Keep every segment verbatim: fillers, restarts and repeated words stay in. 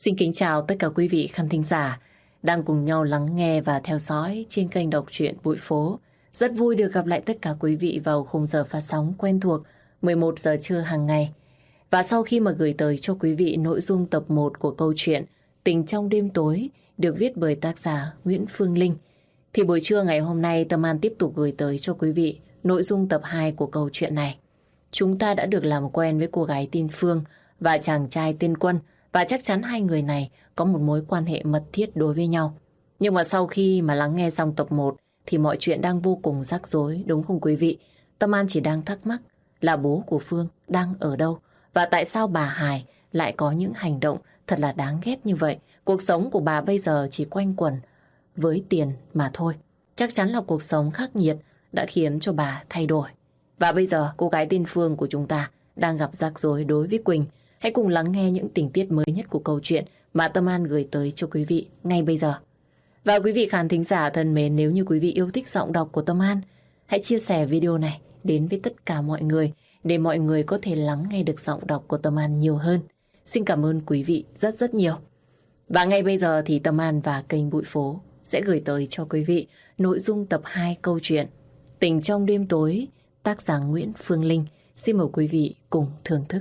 Xin kính chào tất cả quý vị khán thính giả đang cùng nhau lắng nghe và theo dõi trên kênh đọc truyện Bụi Phố. Rất vui được gặp lại tất cả quý vị vào khung giờ phát sóng quen thuộc mười một giờ trưa hàng ngày. Và sau khi mà gửi tới cho quý vị nội dung tập một của câu chuyện Tình trong đêm tối được viết bởi tác giả Nguyễn Phương Linh, thì buổi trưa ngày hôm nay Tâm An tiếp tục gửi tới cho quý vị nội dung tập hai của câu chuyện này. Chúng ta đã được làm quen với cô gái tên Phương và chàng trai tên Quân, và chắc chắn hai người này có một mối quan hệ mật thiết đối với nhau. Nhưng mà sau khi mà lắng nghe xong tập một thì mọi chuyện đang vô cùng rắc rối, đúng không quý vị? Tâm An chỉ đang thắc mắc là bố của Phương đang ở đâu, và tại sao bà Hải lại có những hành động thật là đáng ghét như vậy. Cuộc sống của bà bây giờ chỉ quanh quẩn với tiền mà thôi. Chắc chắn là cuộc sống khắc nghiệt đã khiến cho bà thay đổi. Và bây giờ cô gái tên Phương của chúng ta đang gặp rắc rối đối với Quỳnh. Hãy cùng lắng nghe những tình tiết mới nhất của câu chuyện mà Tâm An gửi tới cho quý vị ngay bây giờ. Và quý vị khán thính giả thân mến, nếu như quý vị yêu thích giọng đọc của Tâm An, hãy chia sẻ video này đến với tất cả mọi người để mọi người có thể lắng nghe được giọng đọc của Tâm An nhiều hơn. Xin cảm ơn quý vị rất rất nhiều. Và ngay bây giờ thì Tâm An và kênh Bụi Phố sẽ gửi tới cho quý vị nội dung tập hai câu chuyện Tình trong đêm tối, tác giả Nguyễn Phương Linh. Xin mời quý vị cùng thưởng thức.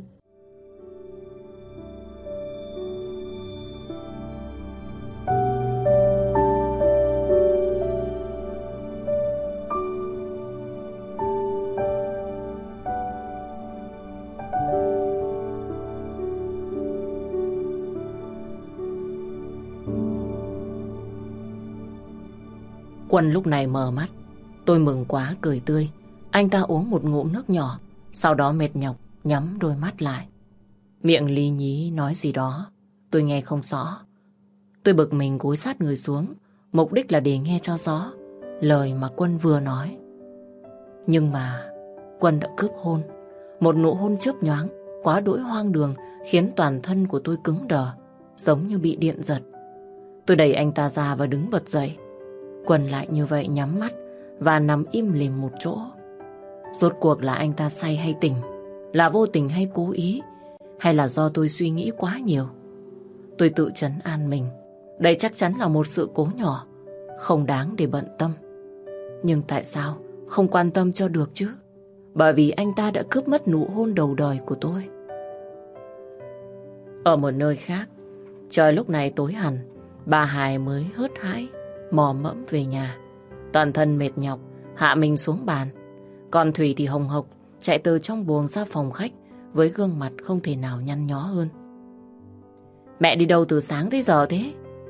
Quân lúc này mở mắt. Tôi mừng quá cười tươi. Anh ta uống một ngụm nước nhỏ, sau đó mệt nhọc nhắm đôi mắt lại. Miệng lý nhí nói gì đó tôi nghe không rõ. Tôi bực mình cúi sát người xuống, mục đích là để nghe cho rõ lời mà Quân vừa nói. Nhưng mà Quân đã cướp hôn. Một nụ hôn chớp nhoáng quá đỗi hoang đường khiến toàn thân của tôi cứng đờ, giống như bị điện giật. Tôi đẩy anh ta ra và đứng bật dậy. Quân lại như vậy nhắm mắt và nằm im lìm một chỗ. Rốt cuộc là anh ta say hay tỉnh, là vô tình hay cố ý, hay là do tôi suy nghĩ quá nhiều? Tôi tự trấn an mình, đây chắc chắn là một sự cố nhỏ, không đáng để bận tâm. Nhưng tại sao không quan tâm cho được chứ? Bởi vì anh ta đã cướp mất nụ hôn đầu đời của tôi. Ở một nơi khác, trời lúc này tối hẳn, bà Hải mới hớt hãi mò mẫm về nhà. Toàn thân mệt nhọc hạ mình xuống bàn. Còn Thủy thì hồng hộc chạy từ trong buồng ra phòng khách với gương mặt không thể nào nhăn nhó hơn. Mẹ đi đâu từ sáng tới giờ thế?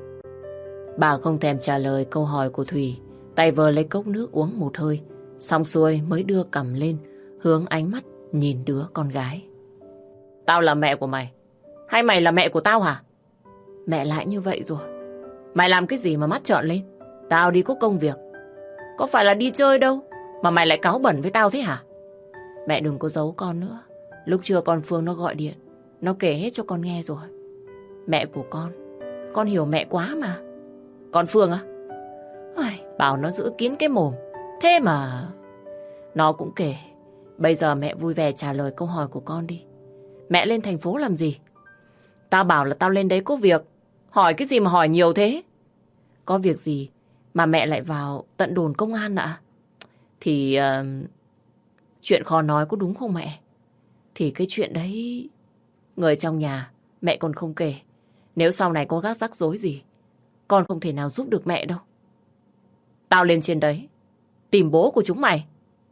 Bà không thèm trả lời câu hỏi của Thủy, tay vờ lấy cốc nước uống một hơi, xong xuôi mới đưa cằm lên, hướng ánh mắt nhìn đứa con gái. Tao là mẹ của mày, hay mày là mẹ của tao hả? Mẹ lại như vậy rồi. Mày làm cái gì mà mắt trợn lên? Tao đi có công việc, có phải là đi chơi đâu mà mày lại cáu bẩn với tao thế hả? Mẹ đừng có giấu con nữa. Lúc trưa con Phương nó gọi điện, nó kể hết cho con nghe rồi. Mẹ của con, con hiểu mẹ quá mà. Con Phương á? Ai, bảo nó giữ kín cái mồm. Thế mà nó cũng kể. Bây giờ mẹ vui vẻ trả lời câu hỏi của con đi. Mẹ lên thành phố làm gì? Tao bảo là tao lên đấy có việc. Hỏi cái gì mà hỏi nhiều thế? Có việc gì mà mẹ lại vào tận đồn công an ạ? Thì uh, chuyện khó nói có đúng không mẹ? Thì cái chuyện đấy người trong nhà mẹ còn không kể. Nếu sau này có gác rắc rối gì, con không thể nào giúp được mẹ đâu. Tao lên trên đấy tìm bố của chúng mày.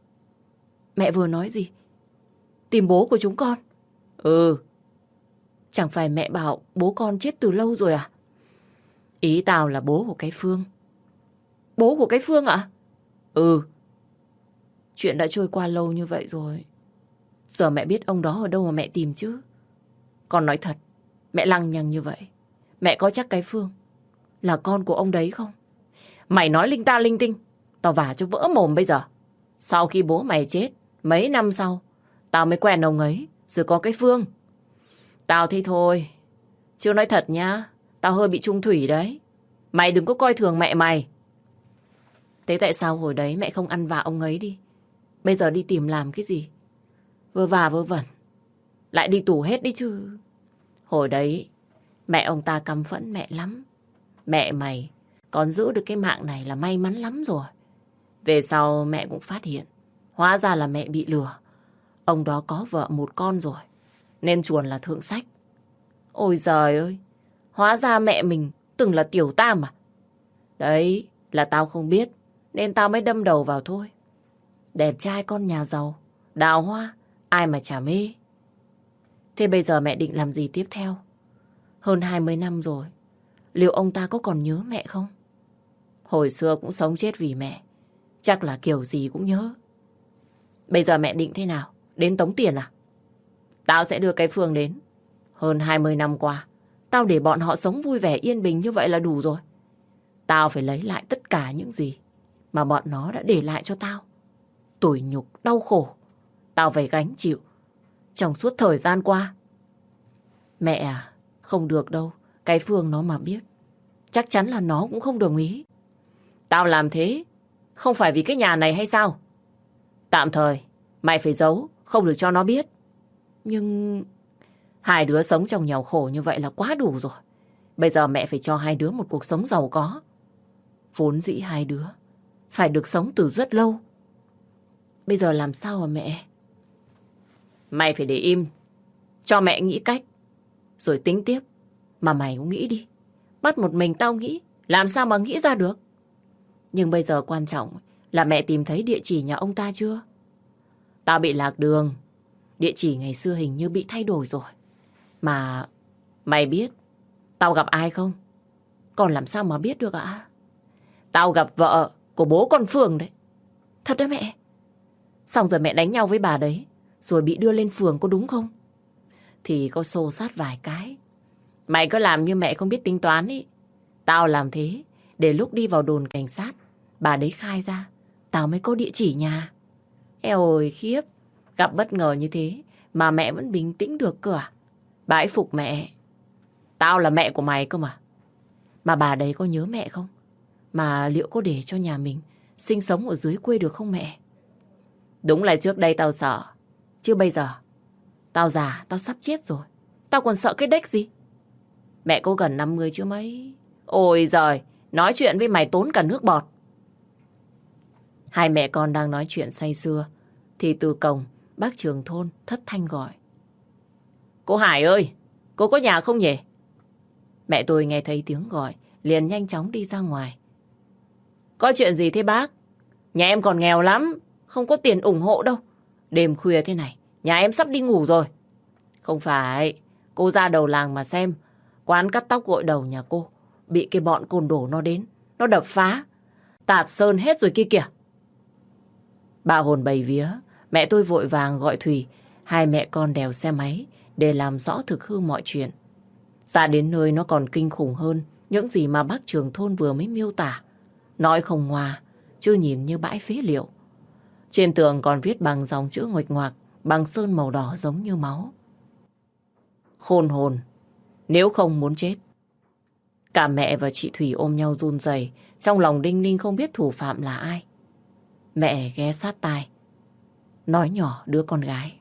Mẹ vừa nói gì? Tìm bố của chúng con? Ừ. Chẳng phải mẹ bảo bố con chết từ lâu rồi à? Ý tao là bố của cái Phương. Bố của cái Phương ạ? Ừ. Chuyện đã trôi qua lâu như vậy rồi, giờ mẹ biết ông đó ở đâu mà mẹ tìm chứ? Con nói thật, mẹ lăng nhăng như vậy, mẹ có chắc cái Phương là con của ông đấy không? Mày nói linh ta linh tinh, tao vả cho vỡ mồm bây giờ. Sau khi bố mày chết, mấy năm sau, tao mới quen ông ấy, rồi có cái Phương. Tao thấy thôi, chứ nói thật nhá, tao hơi bị trung thủy đấy. Mày đừng có coi thường mẹ mày. Thế tại sao hồi đấy mẹ không ăn vạ ông ấy đi? Bây giờ đi tìm làm cái gì? Vơ vả vơ vẩn, lại đi tù hết đi chứ. Hồi đấy Mẹ ông ta căm phẫn mẹ lắm. Mẹ mày còn giữ được cái mạng này là may mắn lắm rồi. Về sau mẹ cũng phát hiện, hóa ra là mẹ bị lừa. Ông đó có vợ một con rồi, nên chuồn là thượng sách. Ôi giời ơi, hóa ra mẹ mình từng là tiểu tam à? Đấy là tao không biết, nên tao mới đâm đầu vào thôi. Đẹp trai con nhà giàu, đào hoa, ai mà chả mê. Thế bây giờ mẹ định làm gì tiếp theo? Hơn hai mươi năm rồi, liệu ông ta có còn nhớ mẹ không? Hồi xưa cũng sống chết vì mẹ, chắc là kiểu gì cũng nhớ. Bây giờ mẹ định thế nào? Đến tống tiền à? Tao sẽ đưa cái Phương đến. Hơn hai mươi năm qua, tao để bọn họ sống vui vẻ yên bình như vậy là đủ rồi. Tao phải lấy lại tất cả những gì mà bọn nó đã để lại cho tao. Tủi nhục, đau khổ, tao phải gánh chịu trong suốt thời gian qua. Mẹ à, không được đâu. Cái Phương nó mà biết, chắc chắn là nó cũng không đồng ý. Tao làm thế không phải vì cái nhà này hay sao? Tạm thời mày phải giấu, không được cho nó biết. Nhưng hai đứa sống trong nghèo khổ như vậy là quá đủ rồi. Bây giờ mẹ phải cho hai đứa một cuộc sống giàu có. Vốn dĩ hai đứa phải được sống từ rất lâu. Bây giờ làm sao hả mẹ? Mày phải để im, cho mẹ nghĩ cách, rồi tính tiếp. Mà mày cũng nghĩ đi. Bắt một mình tao nghĩ, làm sao mà nghĩ ra được? Nhưng bây giờ quan trọng là mẹ tìm thấy địa chỉ nhà ông ta chưa? Tao bị lạc đường. Địa chỉ ngày xưa hình như bị thay đổi rồi. Mà mày biết tao gặp ai không? Còn làm sao mà biết được ạ? Tao gặp vợ của bố con Phương đấy. Thật đấy mẹ? Xong rồi mẹ đánh nhau với bà đấy, rồi bị đưa lên phường có đúng không? Thì có xô xát vài cái. Mày cứ làm như mẹ không biết tính toán ý. Tao làm thế để lúc đi vào đồn cảnh sát, bà đấy khai ra, tao mới có địa chỉ nhà. Eo ơi khiếp, gặp bất ngờ như thế mà mẹ vẫn bình tĩnh được cơ à? Bà ấy phục mẹ. Tao là mẹ của mày cơ mà. Mà bà đấy có nhớ mẹ không? Mà liệu có để cho nhà mình sinh sống ở dưới quê được không mẹ? Đúng là trước đây tao sợ. Chứ bây giờ tao già, tao sắp chết rồi. Tao còn sợ cái đếch gì? Mẹ cô gần năm mươi chứ mấy. Ôi giời, nói chuyện với mày tốn cả nước bọt. Hai mẹ con đang nói chuyện say sưa thì từ cổng bác trưởng thôn thất thanh gọi. Cô Hải ơi, cô có nhà không nhỉ? Mẹ tôi nghe thấy tiếng gọi, liền nhanh chóng đi ra ngoài. Có chuyện gì thế bác? Nhà em còn nghèo lắm, không có tiền ủng hộ đâu. Đêm khuya thế này, nhà em sắp đi ngủ rồi. Không phải, cô ra đầu làng mà xem. Quán cắt tóc gội đầu nhà cô bị cái bọn côn đồ nó đến, nó đập phá, tạt sơn hết rồi kia kìa. Bà hồn bầy vía, mẹ tôi vội vàng gọi Thùy. Hai mẹ con đèo xe máy để làm rõ thực hư mọi chuyện. Ra đến nơi nó còn kinh khủng hơn những gì mà bác trưởng thôn vừa mới miêu tả. Nói không ngoa, chứ nhìn như bãi phế liệu. Trên tường còn viết bằng dòng chữ nguệch ngoạc, bằng sơn màu đỏ giống như máu. Khôn hồn, nếu không muốn chết. Cả mẹ và chị Thủy ôm nhau run rẩy, trong lòng đinh ninh không biết thủ phạm là ai. Mẹ ghé sát tai, nói nhỏ đứa con gái.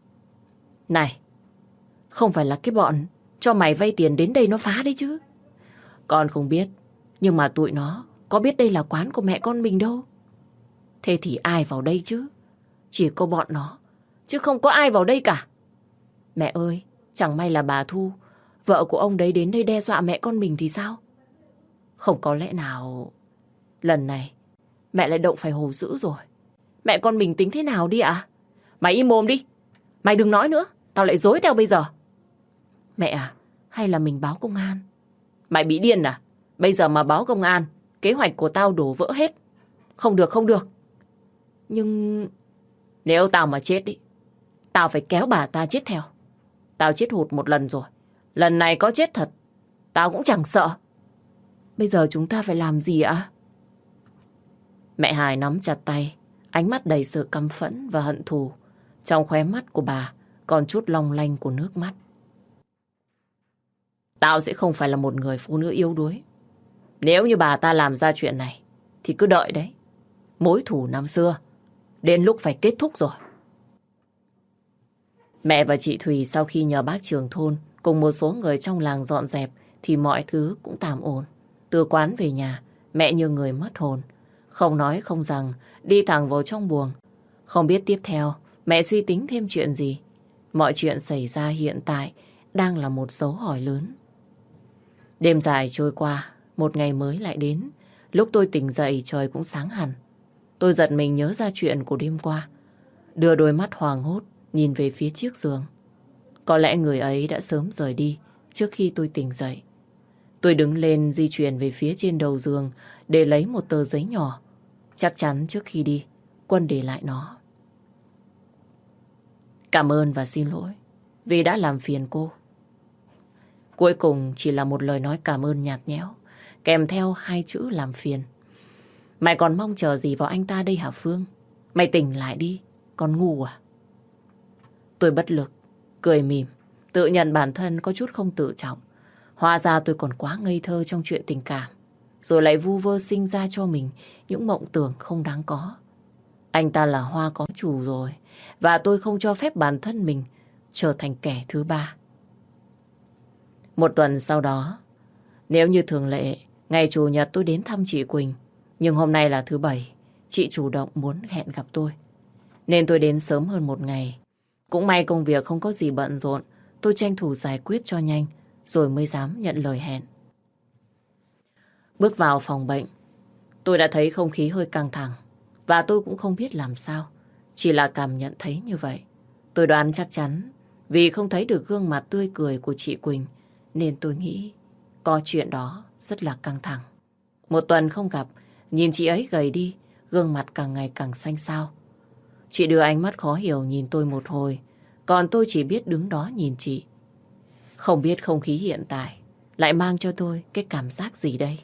Này, không phải là cái bọn cho mày vay tiền đến đây nó phá đấy chứ? Con không biết, nhưng mà tụi nó có biết đây là quán của mẹ con mình đâu. Thế thì ai vào đây chứ? Chỉ có bọn nó, chứ không có ai vào đây cả. Mẹ ơi, chẳng may là bà Thu, vợ của ông đấy đến đây đe dọa mẹ con mình thì sao? Không có lẽ nào lần này mẹ lại động phải hồ dữ rồi. Mẹ con mình tính thế nào đi ạ? Mày im mồm đi. Mày đừng nói nữa, tao lại dối theo bây giờ. Mẹ à, hay là mình báo công an? Mày bị điên à? Bây giờ mà báo công an, kế hoạch của tao đổ vỡ hết. Không được, không được. Nhưng nếu tao mà chết đi, tao phải kéo bà ta chết theo. Tao chết hụt một lần rồi, lần này có chết thật, tao cũng chẳng sợ. Bây giờ chúng ta phải làm gì ạ? Mẹ Hải nắm chặt tay, ánh mắt đầy sự căm phẫn và hận thù. Trong khóe mắt của bà còn chút long lanh của nước mắt. Tao sẽ không phải là một người phụ nữ yếu đuối. Nếu như bà ta làm ra chuyện này thì cứ đợi đấy. Mối thù năm xưa đến lúc phải kết thúc rồi. Mẹ và chị Thùy sau khi nhờ bác trưởng thôn cùng một số người trong làng dọn dẹp thì mọi thứ cũng tạm ổn. Từ quán về nhà, mẹ như người mất hồn. Không nói không rằng, đi thẳng vào trong buồng. Không biết tiếp theo mẹ suy tính thêm chuyện gì. Mọi chuyện xảy ra hiện tại đang là một dấu hỏi lớn. Đêm dài trôi qua, một ngày mới lại đến. Lúc tôi tỉnh dậy trời cũng sáng hẳn. Tôi giật mình nhớ ra chuyện của đêm qua. Đưa đôi mắt hoảng hốt nhìn về phía chiếc giường. Có lẽ người ấy đã sớm rời đi trước khi tôi tỉnh dậy. Tôi đứng lên di chuyển về phía trên đầu giường để lấy một tờ giấy nhỏ. Chắc chắn trước khi đi, Quân để lại nó. Cảm ơn và xin lỗi vì đã làm phiền cô. Cuối cùng chỉ là một lời nói cảm ơn nhạt nhẽo, kèm theo hai chữ làm phiền. Mày còn mong chờ gì vào anh ta đây hả Phương? Mày tỉnh lại đi, con ngu à? Tôi bất lực, cười mỉm, tự nhận bản thân có chút không tự trọng. Hóa ra tôi còn quá ngây thơ trong chuyện tình cảm, rồi lại vu vơ sinh ra cho mình những mộng tưởng không đáng có. Anh ta là Hoa có chủ rồi, và tôi không cho phép bản thân mình trở thành kẻ thứ ba. Một tuần sau đó, nếu như thường lệ, ngày Chủ nhật tôi đến thăm chị Quỳnh. Nhưng hôm nay là thứ Bảy, chị chủ động muốn hẹn gặp tôi. Nên tôi đến sớm hơn một ngày. Cũng may công việc không có gì bận rộn, tôi tranh thủ giải quyết cho nhanh, rồi mới dám nhận lời hẹn. Bước vào phòng bệnh, tôi đã thấy không khí hơi căng thẳng. Và tôi cũng không biết làm sao, chỉ là cảm nhận thấy như vậy. Tôi đoán chắc chắn, vì không thấy được gương mặt tươi cười của chị Quỳnh, nên tôi nghĩ có chuyện đó rất là căng thẳng. Một tuần không gặp, nhìn chị ấy gầy đi, gương mặt càng ngày càng xanh xao. Chị đưa ánh mắt khó hiểu nhìn tôi một hồi, còn tôi chỉ biết đứng đó nhìn chị. Không biết không khí hiện tại lại mang cho tôi cái cảm giác gì đây.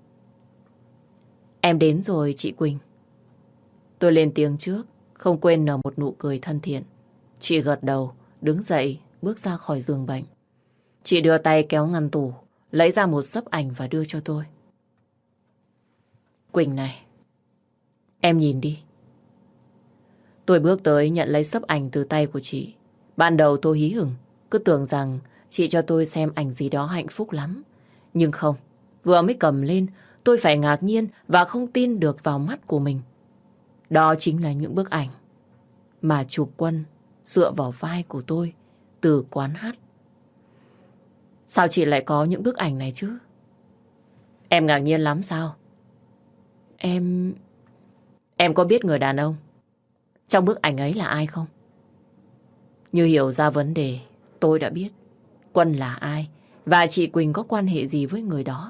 Em đến rồi chị Quỳnh. Tôi lên tiếng trước, không quên nở một nụ cười thân thiện. Chị gật đầu, đứng dậy, bước ra khỏi giường bệnh. Chị đưa tay kéo ngăn tủ, lấy ra một xấp ảnh và đưa cho tôi. Quỳnh này, em nhìn đi. Tôi bước tới nhận lấy xấp ảnh từ tay của chị. Ban đầu tôi hí hửng, cứ tưởng rằng chị cho tôi xem ảnh gì đó hạnh phúc lắm. Nhưng không, vừa mới cầm lên, tôi phải ngạc nhiên và không tin được vào mắt của mình. Đó chính là những bức ảnh mà chụp Quân dựa vào vai của tôi từ quán hát. Sao chị lại có những bức ảnh này chứ? Em ngạc nhiên lắm sao? Em... Em có biết người đàn ông trong bức ảnh ấy là ai không? Như hiểu ra vấn đề, tôi đã biết Quân là ai và chị Quỳnh có quan hệ gì với người đó.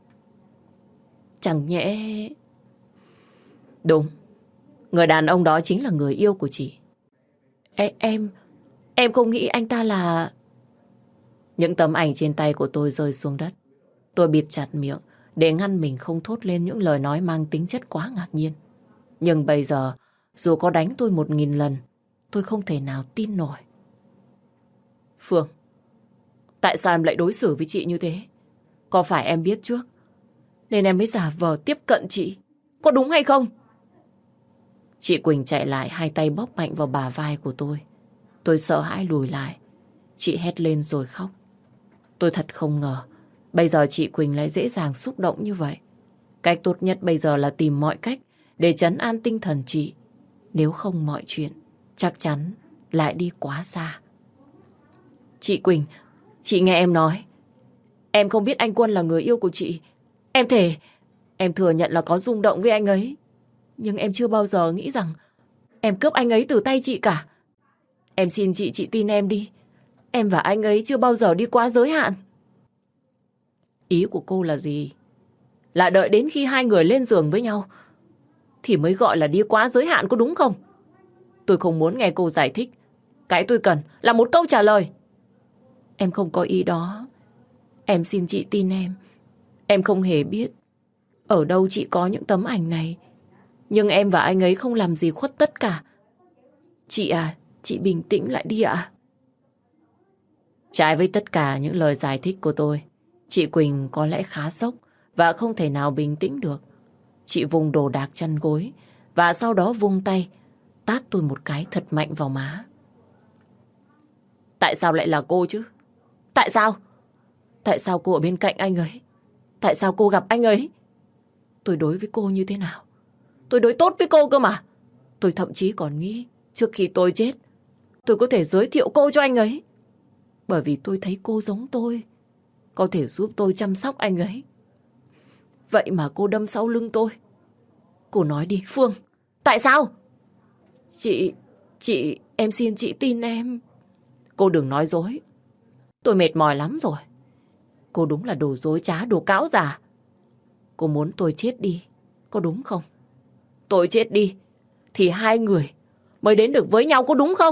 Chẳng nhẽ... Đúng, người đàn ông đó chính là người yêu của chị. Ê, em... Em không nghĩ anh ta là... Những tấm ảnh trên tay của tôi rơi xuống đất. Tôi bịt chặt miệng để ngăn mình không thốt lên những lời nói mang tính chất quá ngạc nhiên. Nhưng bây giờ, dù có đánh tôi một nghìn lần, tôi không thể nào tin nổi. Phương, tại sao em lại đối xử với chị như thế? Có phải em biết trước nên em mới giả vờ tiếp cận chị, có đúng hay không? Chị Quỳnh chạy lại, hai tay bóp mạnh vào bả vai của tôi. Tôi sợ hãi lùi lại. Chị hét lên rồi khóc. Tôi thật không ngờ bây giờ chị Quỳnh lại dễ dàng xúc động như vậy. Cách tốt nhất bây giờ là tìm mọi cách để trấn an tinh thần chị. Nếu không mọi chuyện chắc chắn lại đi quá xa. Chị Quỳnh, chị nghe em nói. Em không biết anh Quân là người yêu của chị. Em thề, em thừa nhận là có rung động với anh ấy. Nhưng em chưa bao giờ nghĩ rằng em cướp anh ấy từ tay chị cả. Em xin chị, chị tin em đi. Em và anh ấy chưa bao giờ đi quá giới hạn. Ý của cô là gì? Là đợi đến khi hai người lên giường với nhau thì mới gọi là đi quá giới hạn, có đúng không? Tôi không muốn nghe cô giải thích. Cái tôi cần là một câu trả lời. Em không có ý đó. Em xin chị tin em. Em không hề biết ở đâu chị có những tấm ảnh này. Nhưng em và anh ấy không làm gì khuất tất cả. Chị à, chị bình tĩnh lại đi ạ. Trái với tất cả những lời giải thích của tôi, chị Quỳnh có lẽ khá sốc và không thể nào bình tĩnh được. Chị vùng đồ đạc chăn gối và sau đó vung tay tát tôi một cái thật mạnh vào má. Tại sao lại là cô chứ? Tại sao? Tại sao cô ở bên cạnh anh ấy? Tại sao cô gặp anh ấy? Tôi đối với cô như thế nào? Tôi đối tốt với cô cơ mà. Tôi thậm chí còn nghĩ trước khi tôi chết, tôi có thể giới thiệu cô cho anh ấy. Bởi vì tôi thấy cô giống tôi, có thể giúp tôi chăm sóc anh ấy. Vậy mà cô đâm sau lưng tôi. Cô nói đi, Phương. Tại sao? Chị, chị, em xin chị tin em. Cô đừng nói dối. Tôi mệt mỏi lắm rồi. Cô đúng là đồ dối trá, đồ cáo già. Cô muốn tôi chết đi, có đúng không? Tôi chết đi, thì hai người mới đến được với nhau, có đúng không?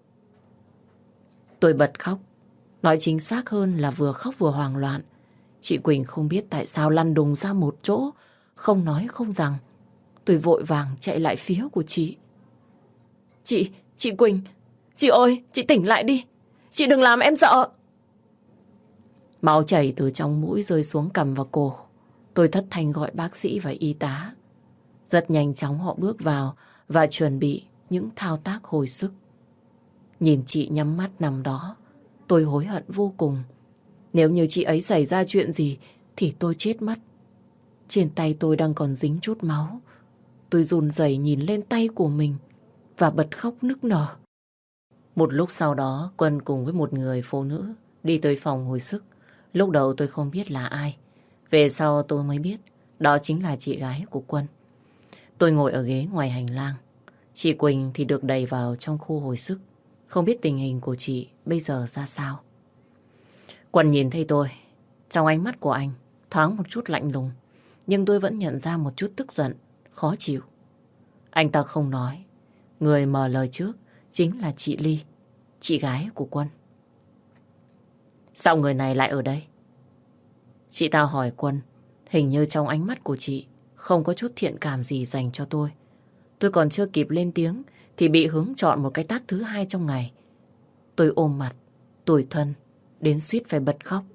Tôi bật khóc. Nói chính xác hơn là vừa khóc vừa hoảng loạn. Chị Quỳnh không biết tại sao lăn đùng ra một chỗ, không nói không rằng. Tôi vội vàng chạy lại phía của chị. Chị, chị Quỳnh, chị ơi, chị tỉnh lại đi. Chị đừng làm em sợ. Máu chảy từ trong mũi rơi xuống cằm và cổ. Tôi thất thanh gọi bác sĩ và y tá. Rất nhanh chóng họ bước vào và chuẩn bị những thao tác hồi sức. Nhìn chị nhắm mắt nằm đó, tôi hối hận vô cùng. Nếu như chị ấy xảy ra chuyện gì thì tôi chết mất. Trên tay tôi đang còn dính chút máu. Tôi run rẩy nhìn lên tay của mình và bật khóc nức nở. Một lúc sau đó, Quân cùng với một người phụ nữ đi tới phòng hồi sức. Lúc đầu tôi không biết là ai. Về sau tôi mới biết đó chính là chị gái của Quân. Tôi ngồi ở ghế ngoài hành lang. Chị Quỳnh thì được đẩy vào trong khu hồi sức. Không biết tình hình của chị bây giờ ra sao. Quân nhìn thấy tôi. Trong ánh mắt của anh thoáng một chút lạnh lùng. Nhưng tôi vẫn nhận ra một chút tức giận, khó chịu. Anh ta không nói. Người mở lời trước chính là chị Ly, chị gái của Quân. Sao người này lại ở đây? Chị ta hỏi Quân. Hình như trong ánh mắt của chị không có chút thiện cảm gì dành cho tôi. Tôi còn chưa kịp lên tiếng thì bị hướng chọn một cái tát thứ hai trong ngày. Tôi ôm mặt, tủi thân, đến suýt phải bật khóc.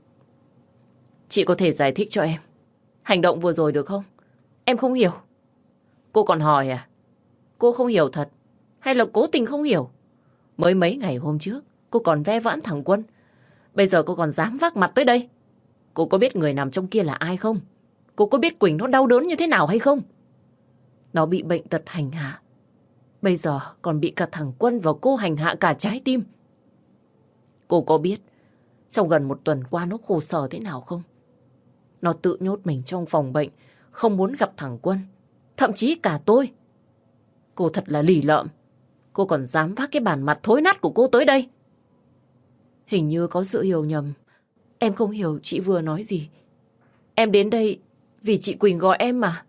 Chị có thể giải thích cho em hành động vừa rồi được không? Em không hiểu. Cô còn hỏi à? Cô không hiểu thật hay là cố tình không hiểu? Mới mấy ngày hôm trước cô còn ve vãn thằng Quân. Bây giờ cô còn dám vác mặt tới đây. Cô có biết người nằm trong kia là ai không? Cô có biết Quỳnh nó đau đớn như thế nào hay không? Nó bị bệnh tật hành hạ. Bây giờ còn bị cả thằng Quân và cô hành hạ cả trái tim. Cô có biết trong gần một tuần qua nó khổ sở thế nào không? Nó tự nhốt mình trong phòng bệnh, không muốn gặp thằng Quân, thậm chí cả tôi. Cô thật là lì lợm. Cô còn dám vác cái bản mặt thối nát của cô tới đây. Hình như có sự hiểu nhầm. Em không hiểu chị vừa nói gì. Em đến đây vì chị Quỳnh gọi em mà.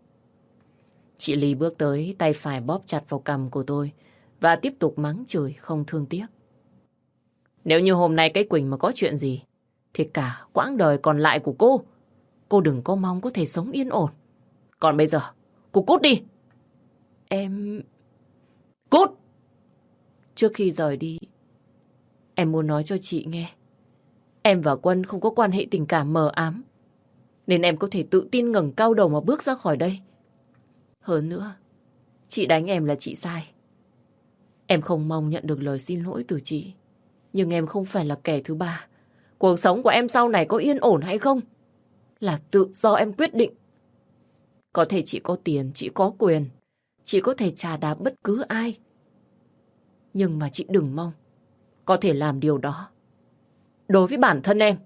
Chị Ly bước tới, tay phải bóp chặt vào cằm của tôi và tiếp tục mắng chửi không thương tiếc. Nếu như hôm nay cái Quỳnh mà có chuyện gì thì cả quãng đời còn lại của cô, cô đừng có mong có thể sống yên ổn. Còn bây giờ, cô cút đi. Em... Cút! Trước khi rời đi, em muốn nói cho chị nghe. Em và Quân không có quan hệ tình cảm mờ ám, nên em có thể tự tin ngẩng cao đầu mà bước ra khỏi đây. Hơn nữa, chị đánh em là chị sai. Em không mong nhận được lời xin lỗi từ chị. Nhưng em không phải là kẻ thứ ba. Cuộc sống của em sau này có yên ổn hay không là tự do em quyết định. Có thể chị có tiền, chị có quyền, chị có thể chà đạp bất cứ ai. Nhưng mà chị đừng mong có thể làm điều đó đối với bản thân em.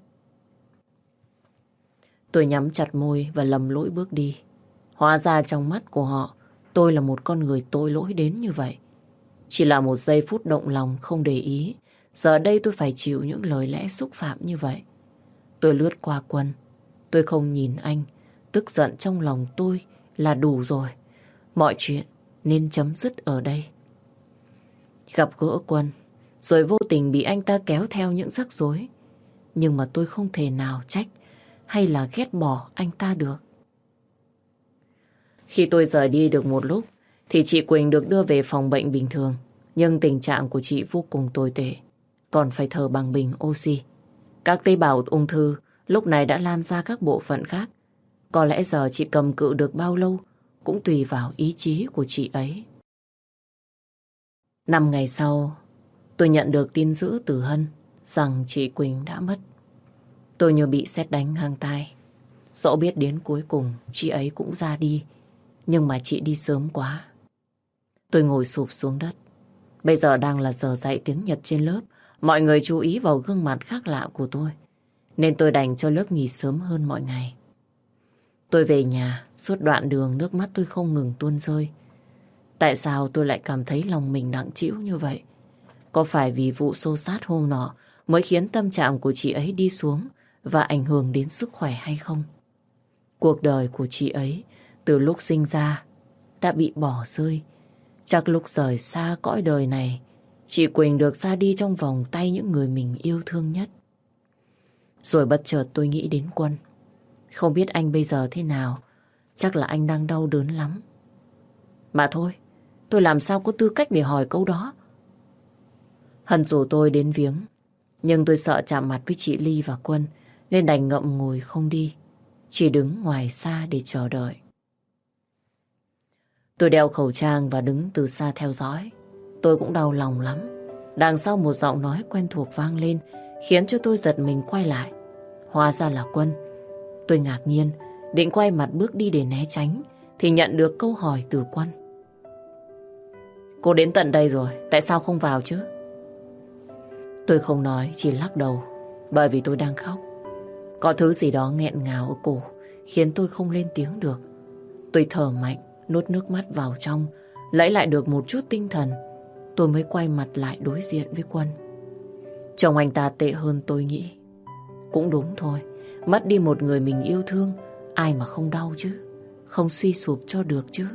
Tôi nhắm chặt môi và lầm lỗi bước đi. Hóa ra trong mắt của họ, tôi là một con người tội lỗi đến như vậy. Chỉ là một giây phút động lòng không để ý, giờ đây tôi phải chịu những lời lẽ xúc phạm như vậy. Tôi lướt qua Quân. Tôi không nhìn anh. Tức giận trong lòng tôi là đủ rồi. Mọi chuyện nên chấm dứt ở đây. Gặp gỡ Quân, rồi vô tình bị anh ta kéo theo những rắc rối. Nhưng mà tôi không thể nào trách hay là ghét bỏ anh ta được. Khi tôi rời đi được một lúc, thì chị Quỳnh được đưa về phòng bệnh bình thường. Nhưng tình trạng của chị vô cùng tồi tệ, còn phải thở bằng bình oxy. Các tế bào ung thư lúc này đã lan ra các bộ phận khác. Có lẽ giờ chị cầm cự được bao lâu cũng tùy vào ý chí của chị ấy. Năm ngày sau, tôi nhận được tin dữ từ Hân. rằng chị Quỳnh đã mất. Tôi như bị sét đánh ngang tai. Dẫu biết đến cuối cùng chị ấy cũng ra đi, nhưng mà chị đi sớm quá. Tôi ngồi sụp xuống đất. Bây giờ đang là giờ dạy tiếng Nhật trên lớp. Mọi người chú ý vào gương mặt khác lạ của tôi, nên tôi đành cho lớp nghỉ sớm hơn mọi ngày. Tôi về nhà, suốt đoạn đường nước mắt tôi không ngừng tuôn rơi. Tại sao tôi lại cảm thấy lòng mình nặng trĩu như vậy? Có phải vì vụ xô xát hôm nọ mới khiến tâm trạng của chị ấy đi xuống và ảnh hưởng đến sức khỏe hay không? Cuộc đời của chị ấy từ lúc sinh ra đã bị bỏ rơi. Chắc lúc rời xa cõi đời này, chị Quỳnh được ra đi trong vòng tay những người mình yêu thương nhất. Rồi bất chợt tôi nghĩ đến Quân. Không biết anh bây giờ thế nào. Chắc là anh đang đau đớn lắm. Mà thôi, tôi làm sao có tư cách để hỏi câu đó. Hân rủ tôi đến viếng, nhưng tôi sợ chạm mặt với chị Ly và Quân, nên đành ngậm ngùi không đi, chỉ đứng ngoài xa để chờ đợi. Tôi đeo khẩu trang và đứng từ xa theo dõi. Tôi cũng đau lòng lắm. Đằng sau một giọng nói quen thuộc vang lên, khiến cho tôi giật mình quay lại. Hóa ra là Quân. Tôi ngạc nhiên, định quay mặt bước đi để né tránh, thì nhận được câu hỏi từ Quân. Cô đến tận đây rồi, tại sao không vào chứ? Tôi không nói, chỉ lắc đầu, bởi vì tôi đang khóc. Có thứ gì đó nghẹn ngào ở cổ, khiến tôi không lên tiếng được. Tôi thở mạnh, nuốt nước mắt vào trong, lấy lại được một chút tinh thần. Tôi mới quay mặt lại đối diện với Quân. Chồng anh ta tệ hơn tôi nghĩ. Cũng đúng thôi, mất đi một người mình yêu thương, ai mà không đau chứ, không suy sụp cho được chứ.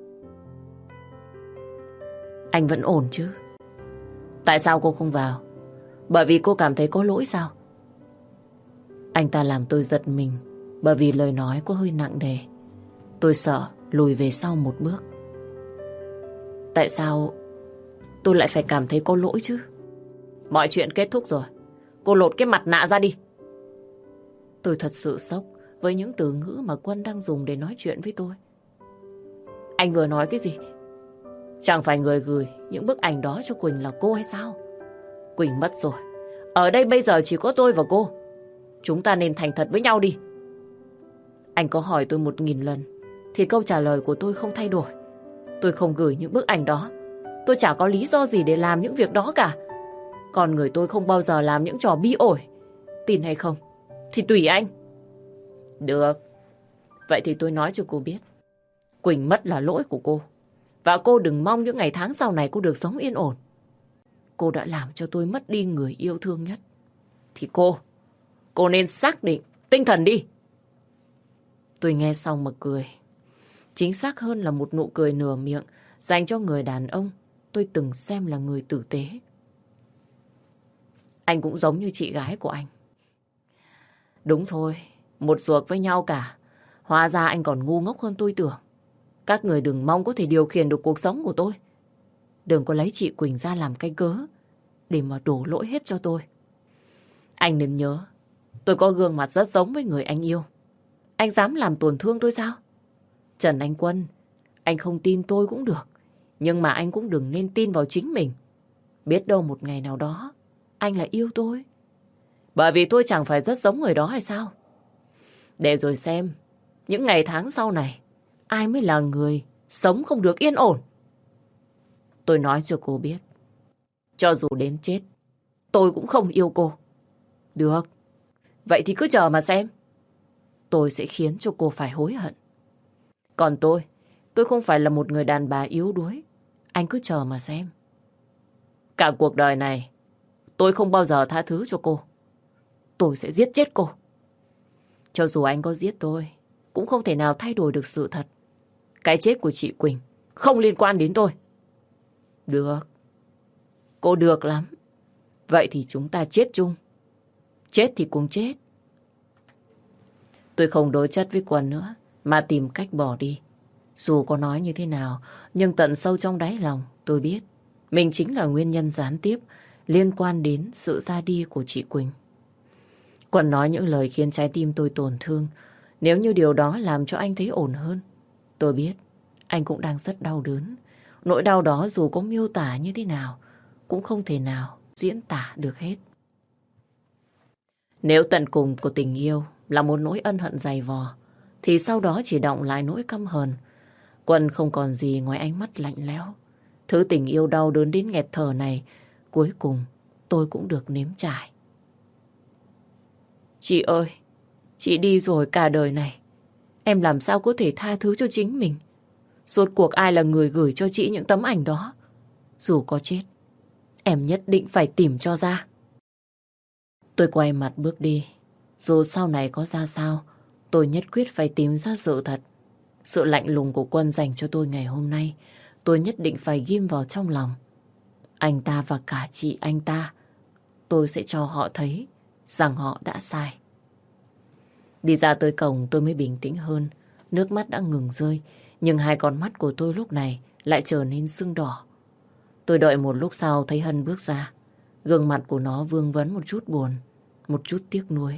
Anh vẫn ổn chứ? Tại sao cô không vào? Bởi vì cô cảm thấy có lỗi sao? Anh ta làm tôi giật mình, bởi vì lời nói có hơi nặng nề. Tôi sợ lùi về sau một bước. Tại sao tôi lại phải cảm thấy có lỗi chứ? Mọi chuyện kết thúc rồi, cô lột cái mặt nạ ra đi. Tôi thật sự sốc với những từ ngữ mà Quân đang dùng để nói chuyện với tôi. Anh vừa nói cái gì? Chẳng phải người gửi những bức ảnh đó cho Quỳnh là cô hay sao? Quỳnh mất rồi, ở đây bây giờ chỉ có tôi và cô. Chúng ta nên thành thật với nhau đi. Anh có hỏi tôi một nghìn lần thì câu trả lời của tôi không thay đổi. Tôi không gửi những bức ảnh đó. Tôi chả có lý do gì để làm những việc đó cả. Còn người tôi không bao giờ làm những trò bi ổi. Tin hay không thì tùy anh. Được. Vậy thì tôi nói cho cô biết, Quỳnh mất là lỗi của cô. Và cô đừng mong những ngày tháng sau này cô được sống yên ổn. Cô đã làm cho tôi mất đi người yêu thương nhất. Thì cô, cô nên xác định tinh thần đi. Tôi nghe xong mà cười. Chính xác hơn là một nụ cười nửa miệng dành cho người đàn ông tôi từng xem là người tử tế. Anh cũng giống như chị gái của anh. Đúng thôi, một ruột với nhau cả. Hóa ra anh còn ngu ngốc hơn tôi tưởng. Các người đừng mong có thể điều khiển được cuộc sống của tôi. Đừng có lấy chị Quỳnh ra làm cái cớ để mà đổ lỗi hết cho tôi. Anh nên nhớ, tôi có gương mặt rất giống với người anh yêu. Anh dám làm tổn thương tôi sao? Trần Anh Quân, anh không tin tôi cũng được. Nhưng mà anh cũng đừng nên tin vào chính mình. Biết đâu một ngày nào đó anh lại yêu tôi. Bởi vì tôi chẳng phải rất giống người đó hay sao? Để rồi xem những ngày tháng sau này ai mới là người sống không được yên ổn. Tôi nói cho cô biết, cho dù đến chết tôi cũng không yêu cô. Được, vậy thì cứ chờ mà xem. Tôi sẽ khiến cho cô phải hối hận. Còn tôi, tôi không phải là một người đàn bà yếu đuối. Anh cứ chờ mà xem. Cả cuộc đời này tôi không bao giờ tha thứ cho cô. Tôi sẽ giết chết cô. Cho dù anh có giết tôi cũng không thể nào thay đổi được sự thật. Cái chết của chị Quỳnh không liên quan đến tôi. Được, cô được lắm. Vậy thì chúng ta chết chung. Chết thì cùng chết. Tôi không đối chất với Quân nữa, mà tìm cách bỏ đi. Dù có nói như thế nào, nhưng tận sâu trong đáy lòng tôi biết mình chính là nguyên nhân gián tiếp liên quan đến sự ra đi của chị Quỳnh. Quân nói những lời khiến trái tim tôi tổn thương. Nếu như điều đó làm cho anh thấy ổn hơn, tôi biết anh cũng đang rất đau đớn. Nỗi đau đó dù có miêu tả như thế nào cũng không thể nào diễn tả được hết. Nếu tận cùng của tình yêu là một nỗi ân hận dày vò, thì sau đó chỉ đọng lại nỗi căm hờn. Quân không còn gì ngoài ánh mắt lạnh lẽo. Thứ tình yêu đau đớn đến nghẹt thở này, cuối cùng tôi cũng được nếm trải. Chị ơi, chị đi rồi cả đời này. Em làm sao có thể tha thứ cho chính mình? Rốt cuộc ai là người gửi cho chị những tấm ảnh đó? Dù có chết, em nhất định phải tìm cho ra. Tôi quay mặt bước đi. Dù sau này có ra sao, tôi nhất quyết phải tìm ra sự thật. Sự lạnh lùng của Quân dành cho tôi ngày hôm nay, tôi nhất định phải ghim vào trong lòng. Anh ta và cả chị anh ta, tôi sẽ cho họ thấy rằng họ đã sai. Đi ra tới cổng tôi mới bình tĩnh hơn. Nước mắt đã ngừng rơi, nhưng hai con mắt của tôi lúc này lại trở nên sưng đỏ. Tôi đợi một lúc sau thấy Hân bước ra. Gương mặt của nó vương vấn một chút buồn, một chút tiếc nuối.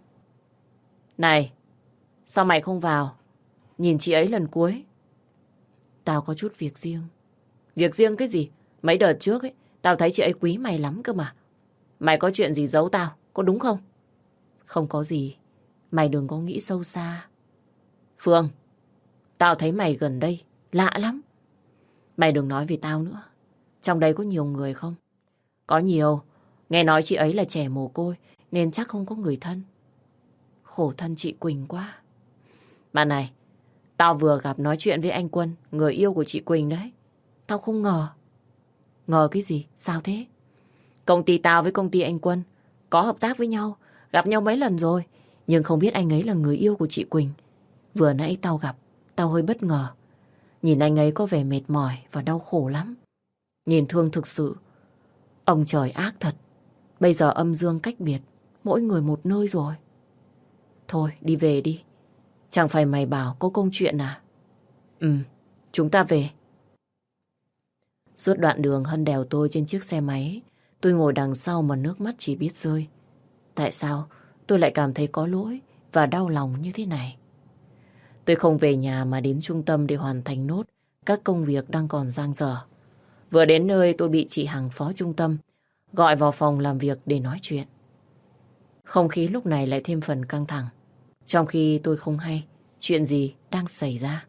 Này, sao mày không vào? Nhìn chị ấy lần cuối. Tao có chút việc riêng. Việc riêng cái gì? Mấy đợt trước ấy, tao thấy chị ấy quý mày lắm cơ mà. Mày có chuyện gì giấu tao, có đúng không? Không có gì. Mày đừng có nghĩ sâu xa. Phương, tao thấy mày gần đây lạ lắm. Mày đừng nói về tao nữa. Trong đây có nhiều người không? Có nhiều. Nghe nói chị ấy là trẻ mồ côi nên chắc không có người thân. Khổ thân chị Quỳnh quá. Mà này, tao vừa gặp nói chuyện với anh Quân, người yêu của chị Quỳnh đấy. Tao không ngờ. Ngờ cái gì? Sao thế? Công ty tao với công ty anh Quân có hợp tác với nhau, gặp nhau mấy lần rồi. Nhưng không biết anh ấy là người yêu của chị Quỳnh. Vừa nãy tao gặp, tao hơi bất ngờ. Nhìn anh ấy có vẻ mệt mỏi và đau khổ lắm. Nhìn thương thực sự. Ông trời ác thật. Bây giờ âm dương cách biệt, mỗi người một nơi rồi. Thôi, đi về đi. Chẳng phải mày bảo có công chuyện à? Ừ, chúng ta về. Suốt đoạn đường Hân đèo tôi trên chiếc xe máy. Tôi ngồi đằng sau mà nước mắt chỉ biết rơi. Tại sao tôi lại cảm thấy có lỗi và đau lòng như thế này? Tôi không về nhà mà đến trung tâm để hoàn thành nốt các công việc đang còn dang dở. Vừa đến nơi tôi bị chị Hằng phó trung tâm gọi vào phòng làm việc để nói chuyện. Không khí lúc này lại thêm phần căng thẳng, trong khi tôi không hay chuyện gì đang xảy ra.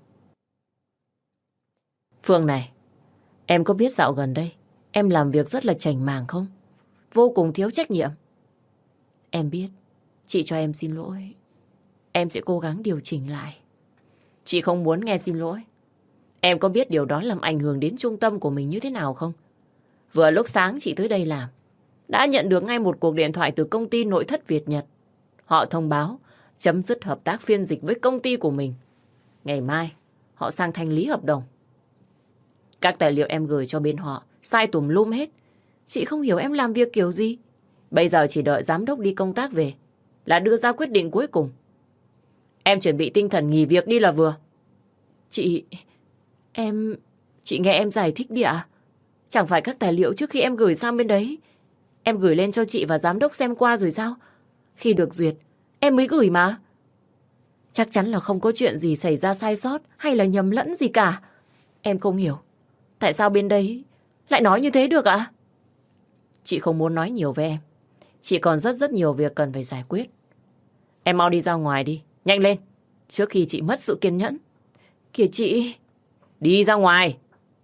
Phương này, em có biết dạo gần đây em làm việc rất là chảnh mảng không? Vô cùng thiếu trách nhiệm. Em biết, chị cho em xin lỗi. Em sẽ cố gắng điều chỉnh lại. Chị không muốn nghe xin lỗi. Em có biết điều đó làm ảnh hưởng đến trung tâm của mình như thế nào không? Vừa lúc sáng chị tới đây làm, đã nhận được ngay một cuộc điện thoại từ công ty nội thất Việt Nhật. Họ thông báo chấm dứt hợp tác phiên dịch với công ty của mình. Ngày mai, họ sang thanh lý hợp đồng. Các tài liệu em gửi cho bên họ sai tùm lum hết. Chị không hiểu em làm việc kiểu gì. Bây giờ chỉ đợi giám đốc đi công tác về là đưa ra quyết định cuối cùng. Em chuẩn bị tinh thần nghỉ việc đi là vừa. Chị... Em... Chị nghe em giải thích đi ạ. Chẳng phải các tài liệu trước khi em gửi sang bên đấy, em gửi lên cho chị và giám đốc xem qua rồi sao? Khi được duyệt, em mới gửi mà. Chắc chắn là không có chuyện gì xảy ra sai sót hay là nhầm lẫn gì cả. Em không hiểu. Tại sao bên đấy lại nói như thế được ạ? Chị không muốn nói nhiều với em. Chị còn rất rất nhiều việc cần phải giải quyết. Em mau đi ra ngoài đi. Nhanh lên. Trước khi chị mất sự kiên nhẫn. Kìa chị. Đi ra ngoài.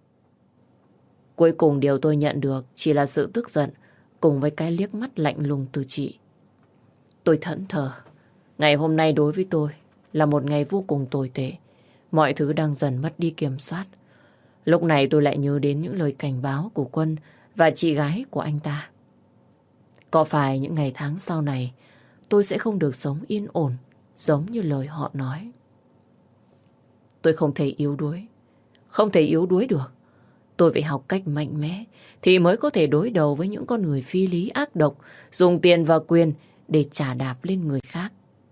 Cuối cùng điều tôi nhận được chỉ là sự tức giận cùng với cái liếc mắt lạnh lùng từ chị. Tôi thẫn thờ. Ngày hôm nay đối với tôi là một ngày vô cùng tồi tệ. Mọi thứ đang dần mất đi kiểm soát. Lúc này tôi lại nhớ đến những lời cảnh báo của Quân và chị gái của anh ta. Có phải những ngày tháng sau này tôi sẽ không được sống yên ổn giống như lời họ nói? Tôi không thể yếu đuối. Không thể yếu đuối được. Tôi phải học cách mạnh mẽ thì mới có thể đối đầu với những con người phi lý ác độc, dùng tiền và quyền để trả đạp lên người khác.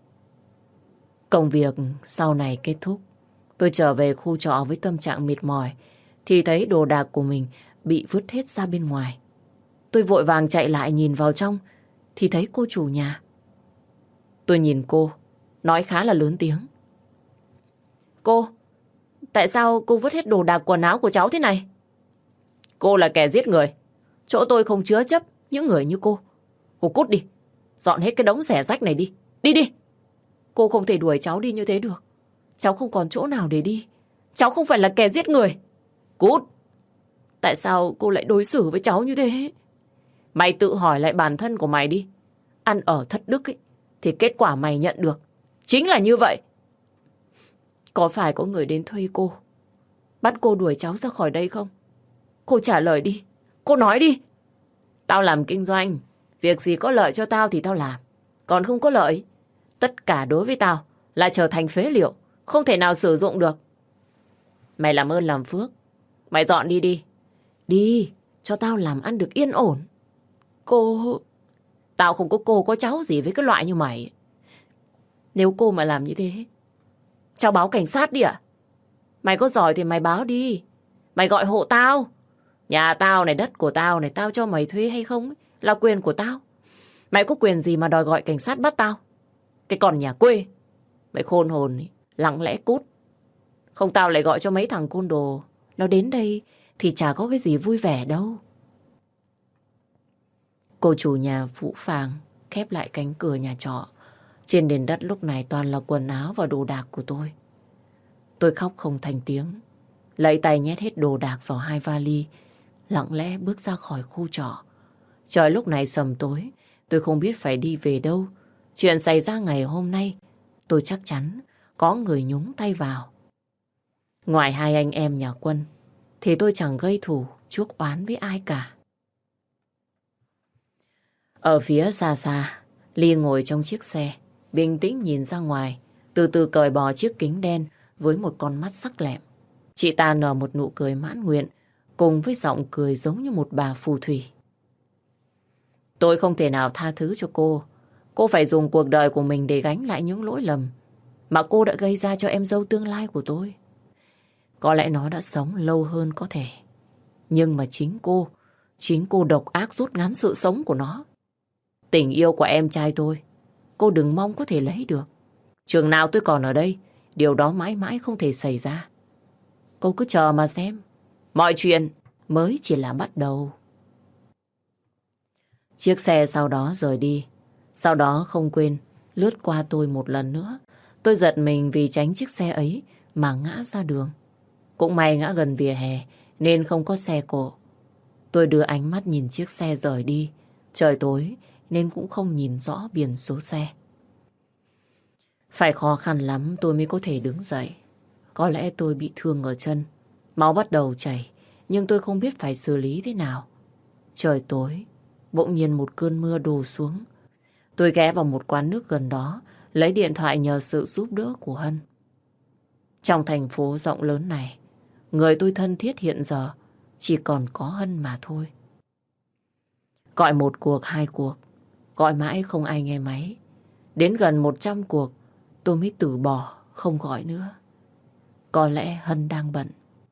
Công việc sau này kết thúc. Tôi trở về khu trọ với tâm trạng mệt mỏi thì thấy đồ đạc của mình bị vứt hết ra bên ngoài. Tôi vội vàng chạy lại nhìn vào trong thì thấy cô chủ nhà. Tôi nhìn cô, nói khá là lớn tiếng. Cô, tại sao cô vứt hết đồ đạc quần áo của cháu thế này? Cô là kẻ giết người. Chỗ tôi không chứa chấp những người như cô. Cô cút đi. Dọn hết cái đống rẻ rách này đi. Đi đi. Cô không thể đuổi cháu đi như thế được. Cháu không còn chỗ nào để đi. Cháu không phải là kẻ giết người. Cút. Tại sao cô lại đối xử với cháu như thế? Mày tự hỏi lại bản thân của mày đi. Ăn ở thất đức ấy, thì kết quả mày nhận được chính là như vậy. Có phải có người đến thuê cô, bắt cô đuổi cháu ra khỏi đây không? Cô trả lời đi. Cô nói đi. Tao làm kinh doanh. Việc gì có lợi cho tao thì tao làm. Còn không có lợi, tất cả đối với tao là trở thành phế liệu, không thể nào sử dụng được. Mày làm ơn làm phước, mày dọn đi đi. Đi, cho tao làm ăn được yên ổn. Cô... Tao không có cô có cháu gì với cái loại như mày. Nếu cô mà làm như thế, cháu báo cảnh sát đi ạ. Mày có giỏi thì mày báo đi. Mày gọi hộ tao. Nhà tao này, đất của tao này, tao cho mày thuê hay không là quyền của tao. Mày có quyền gì mà đòi gọi cảnh sát bắt tao? Cái con nhà quê. Mày khôn hồn, lặng lẽ cút. Không tao lại gọi cho mấy thằng côn đồ. Nó đến đây thì chả có cái gì vui vẻ đâu. Cô chủ nhà phũ phàng khép lại cánh cửa nhà trọ. Trên nền đất lúc này toàn là quần áo và đồ đạc của tôi. Tôi khóc không thành tiếng, lấy tay nhét hết đồ đạc vào hai vali, lặng lẽ bước ra khỏi khu trọ. Trời lúc này sầm tối, tôi không biết phải đi về đâu. Chuyện xảy ra ngày hôm nay, tôi chắc chắn có người nhúng tay vào. Ngoài hai anh em nhà Quân, thì tôi chẳng gây thù chuốc oán với ai cả. Ở phía xa xa, Ly ngồi trong chiếc xe, bình tĩnh nhìn ra ngoài, từ từ cởi bỏ chiếc kính đen với một con mắt sắc lẹm. Chị ta nở một nụ cười mãn nguyện, cùng với giọng cười giống như một bà phù thủy. Tôi không thể nào tha thứ cho cô. Cô phải dùng cuộc đời của mình để gánh lại những lỗi lầm mà cô đã gây ra cho em dâu tương lai của tôi. Có lẽ nó đã sống lâu hơn có thể. Nhưng mà chính cô, chính cô độc ác rút ngắn sự sống của nó. Tình yêu của em trai tôi, cô đừng mong có thể lấy được. Chừng nào tôi còn ở đây, điều đó mãi mãi không thể xảy ra. Cô cứ chờ mà xem. Mọi chuyện mới chỉ là bắt đầu. Chiếc xe sau đó rời đi. Sau đó không quên lướt qua tôi một lần nữa. Tôi giật mình vì tránh chiếc xe ấy mà ngã ra đường. Cũng may ngã gần vỉa hè nên không có xe cộ. Tôi đưa ánh mắt nhìn chiếc xe rời đi. Trời tối nên cũng không nhìn rõ biển số xe. Phải khó khăn lắm tôi mới có thể đứng dậy. Có lẽ tôi bị thương ở chân, máu bắt đầu chảy, nhưng tôi không biết phải xử lý thế nào. Trời tối, bỗng nhiên một cơn mưa đổ xuống. Tôi ghé vào một quán nước gần đó, lấy điện thoại nhờ sự giúp đỡ của Hân. Trong thành phố rộng lớn này, người tôi thân thiết hiện giờ chỉ còn có Hân mà thôi. Gọi một cuộc, hai cuộc, gọi mãi không ai nghe máy. Đến gần một trăm cuộc, tôi mới từ bỏ, không gọi nữa. Có lẽ Hân đang bận.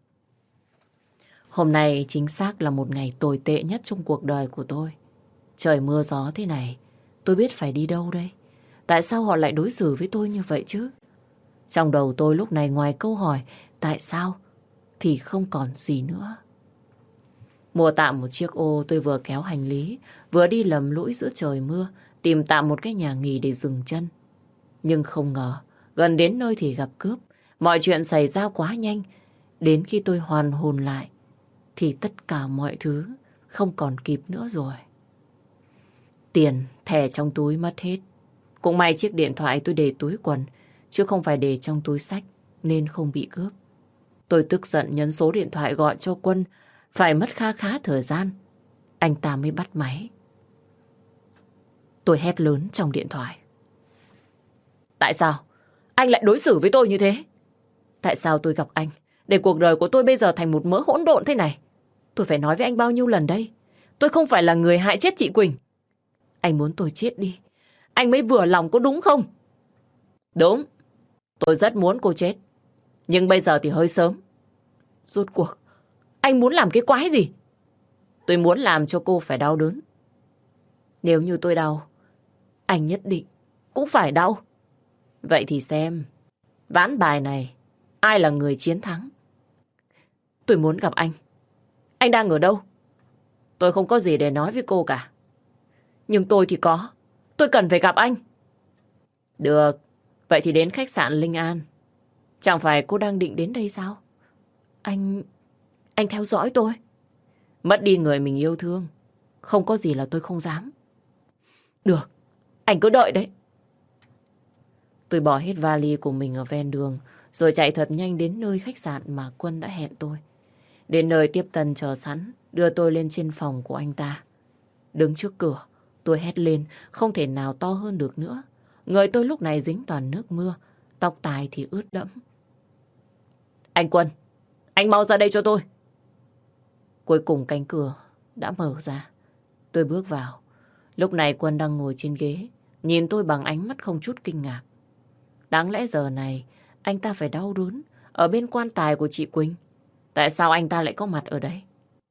Hôm nay chính xác là một ngày tồi tệ nhất trong cuộc đời của tôi. Trời mưa gió thế này, tôi biết phải đi đâu đây? Tại sao họ lại đối xử với tôi như vậy chứ? Trong đầu tôi lúc này ngoài câu hỏi tại sao thì không còn gì nữa. Mua tạm một chiếc ô, tôi vừa kéo hành lý, vừa đi lầm lũi giữa trời mưa, tìm tạm một cái nhà nghỉ để dừng chân. Nhưng không ngờ, gần đến nơi thì gặp cướp. Mọi chuyện xảy ra quá nhanh. Đến khi tôi hoàn hồn lại, thì tất cả mọi thứ không còn kịp nữa rồi. Tiền, thẻ trong túi mất hết. Cũng may chiếc điện thoại tôi để túi quần, chứ không phải để trong túi xách, nên không bị cướp. Tôi tức giận nhấn số điện thoại gọi cho Quân. Phải mất khá khá thời gian, anh ta mới bắt máy. Tôi hét lớn trong điện thoại. Tại sao anh lại đối xử với tôi như thế? Tại sao tôi gặp anh để cuộc đời của tôi bây giờ thành một mớ hỗn độn thế này? Tôi phải nói với anh bao nhiêu lần đây? Tôi không phải là người hại chết chị Quỳnh. Anh muốn tôi chết đi, anh mới vừa lòng có đúng không? Đúng, tôi rất muốn cô chết. Nhưng bây giờ thì hơi sớm. Rốt cuộc anh muốn làm cái quái gì? Tôi muốn làm cho cô phải đau đớn. Nếu như tôi đau, anh nhất định cũng phải đau. Vậy thì xem, ván bài này, ai là người chiến thắng? Tôi muốn gặp anh. Anh đang ở đâu? Tôi không có gì để nói với cô cả. Nhưng tôi thì có. tôi cần phải gặp anh. Được, vậy thì đến khách sạn Linh An. Chẳng phải cô đang định đến đây sao? Anh... anh theo dõi tôi. Mất đi người mình yêu thương, không có gì là tôi không dám. Được, anh cứ đợi đấy. Tôi bỏ hết vali của mình ở ven đường, rồi chạy thật nhanh đến nơi khách sạn mà Quân đã hẹn tôi. Đến nơi tiếp tân chờ sẵn, đưa tôi lên trên phòng của anh ta. Đứng trước cửa, tôi hét lên, không thể nào to hơn được nữa. Người tôi lúc này dính toàn nước mưa, tóc tai thì ướt đẫm. Anh Quân, anh mau ra đây cho tôi. Cuối cùng cánh cửa đã mở ra. Tôi bước vào. Lúc này Quân đang ngồi trên ghế, nhìn tôi bằng ánh mắt không chút kinh ngạc. Đáng lẽ giờ này, anh ta phải đau đớn ở bên quan tài của chị Quỳnh. Tại sao anh ta lại có mặt ở đây?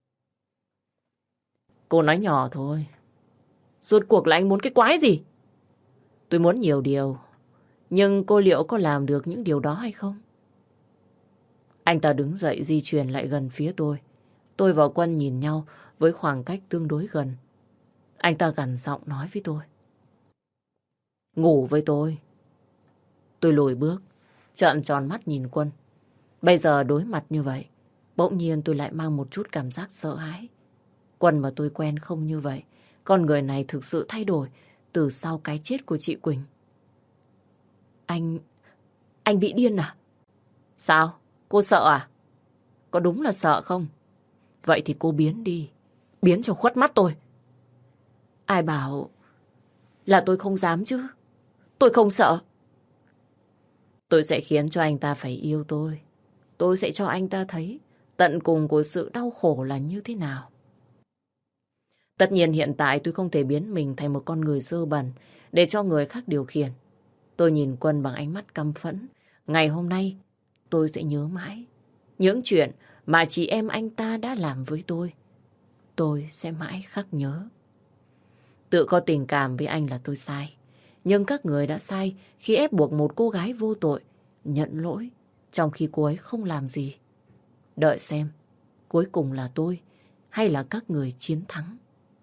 Cô nói nhỏ thôi. Rốt cuộc là anh muốn cái quái gì? Tôi muốn nhiều điều, nhưng cô liệu có làm được những điều đó hay không? Anh ta đứng dậy di chuyển lại gần phía tôi. Tôi và Quân nhìn nhau với khoảng cách tương đối gần. Anh ta gằn giọng nói với tôi. Ngủ với tôi. Tôi lùi bước, trợn tròn mắt nhìn Quân. Bây giờ đối mặt như vậy, bỗng nhiên tôi lại mang một chút cảm giác sợ hãi. Quân và tôi quen không như vậy. Con người này thực sự thay đổi từ sau cái chết của chị Quỳnh. Anh... anh bị điên à? Sao? Cô sợ à? Có đúng là sợ không? Vậy thì cô biến đi. Biến cho khuất mắt tôi. Ai bảo là tôi không dám chứ? Tôi không sợ. Tôi sẽ khiến cho anh ta phải yêu tôi. Tôi sẽ cho anh ta thấy tận cùng của sự đau khổ là như thế nào. Tất nhiên hiện tại tôi không thể biến mình thành một con người dơ bẩn để cho người khác điều khiển. Tôi nhìn Quân bằng ánh mắt căm phẫn. Ngày hôm nay tôi sẽ nhớ mãi những chuyện mà chị em anh ta đã làm với tôi. Tôi sẽ mãi khắc nhớ. Tự có tình cảm với anh là tôi sai. Nhưng các người đã sai khi ép buộc một cô gái vô tội nhận lỗi trong khi cô ấy không làm gì. Đợi xem, cuối cùng là tôi hay là các người chiến thắng.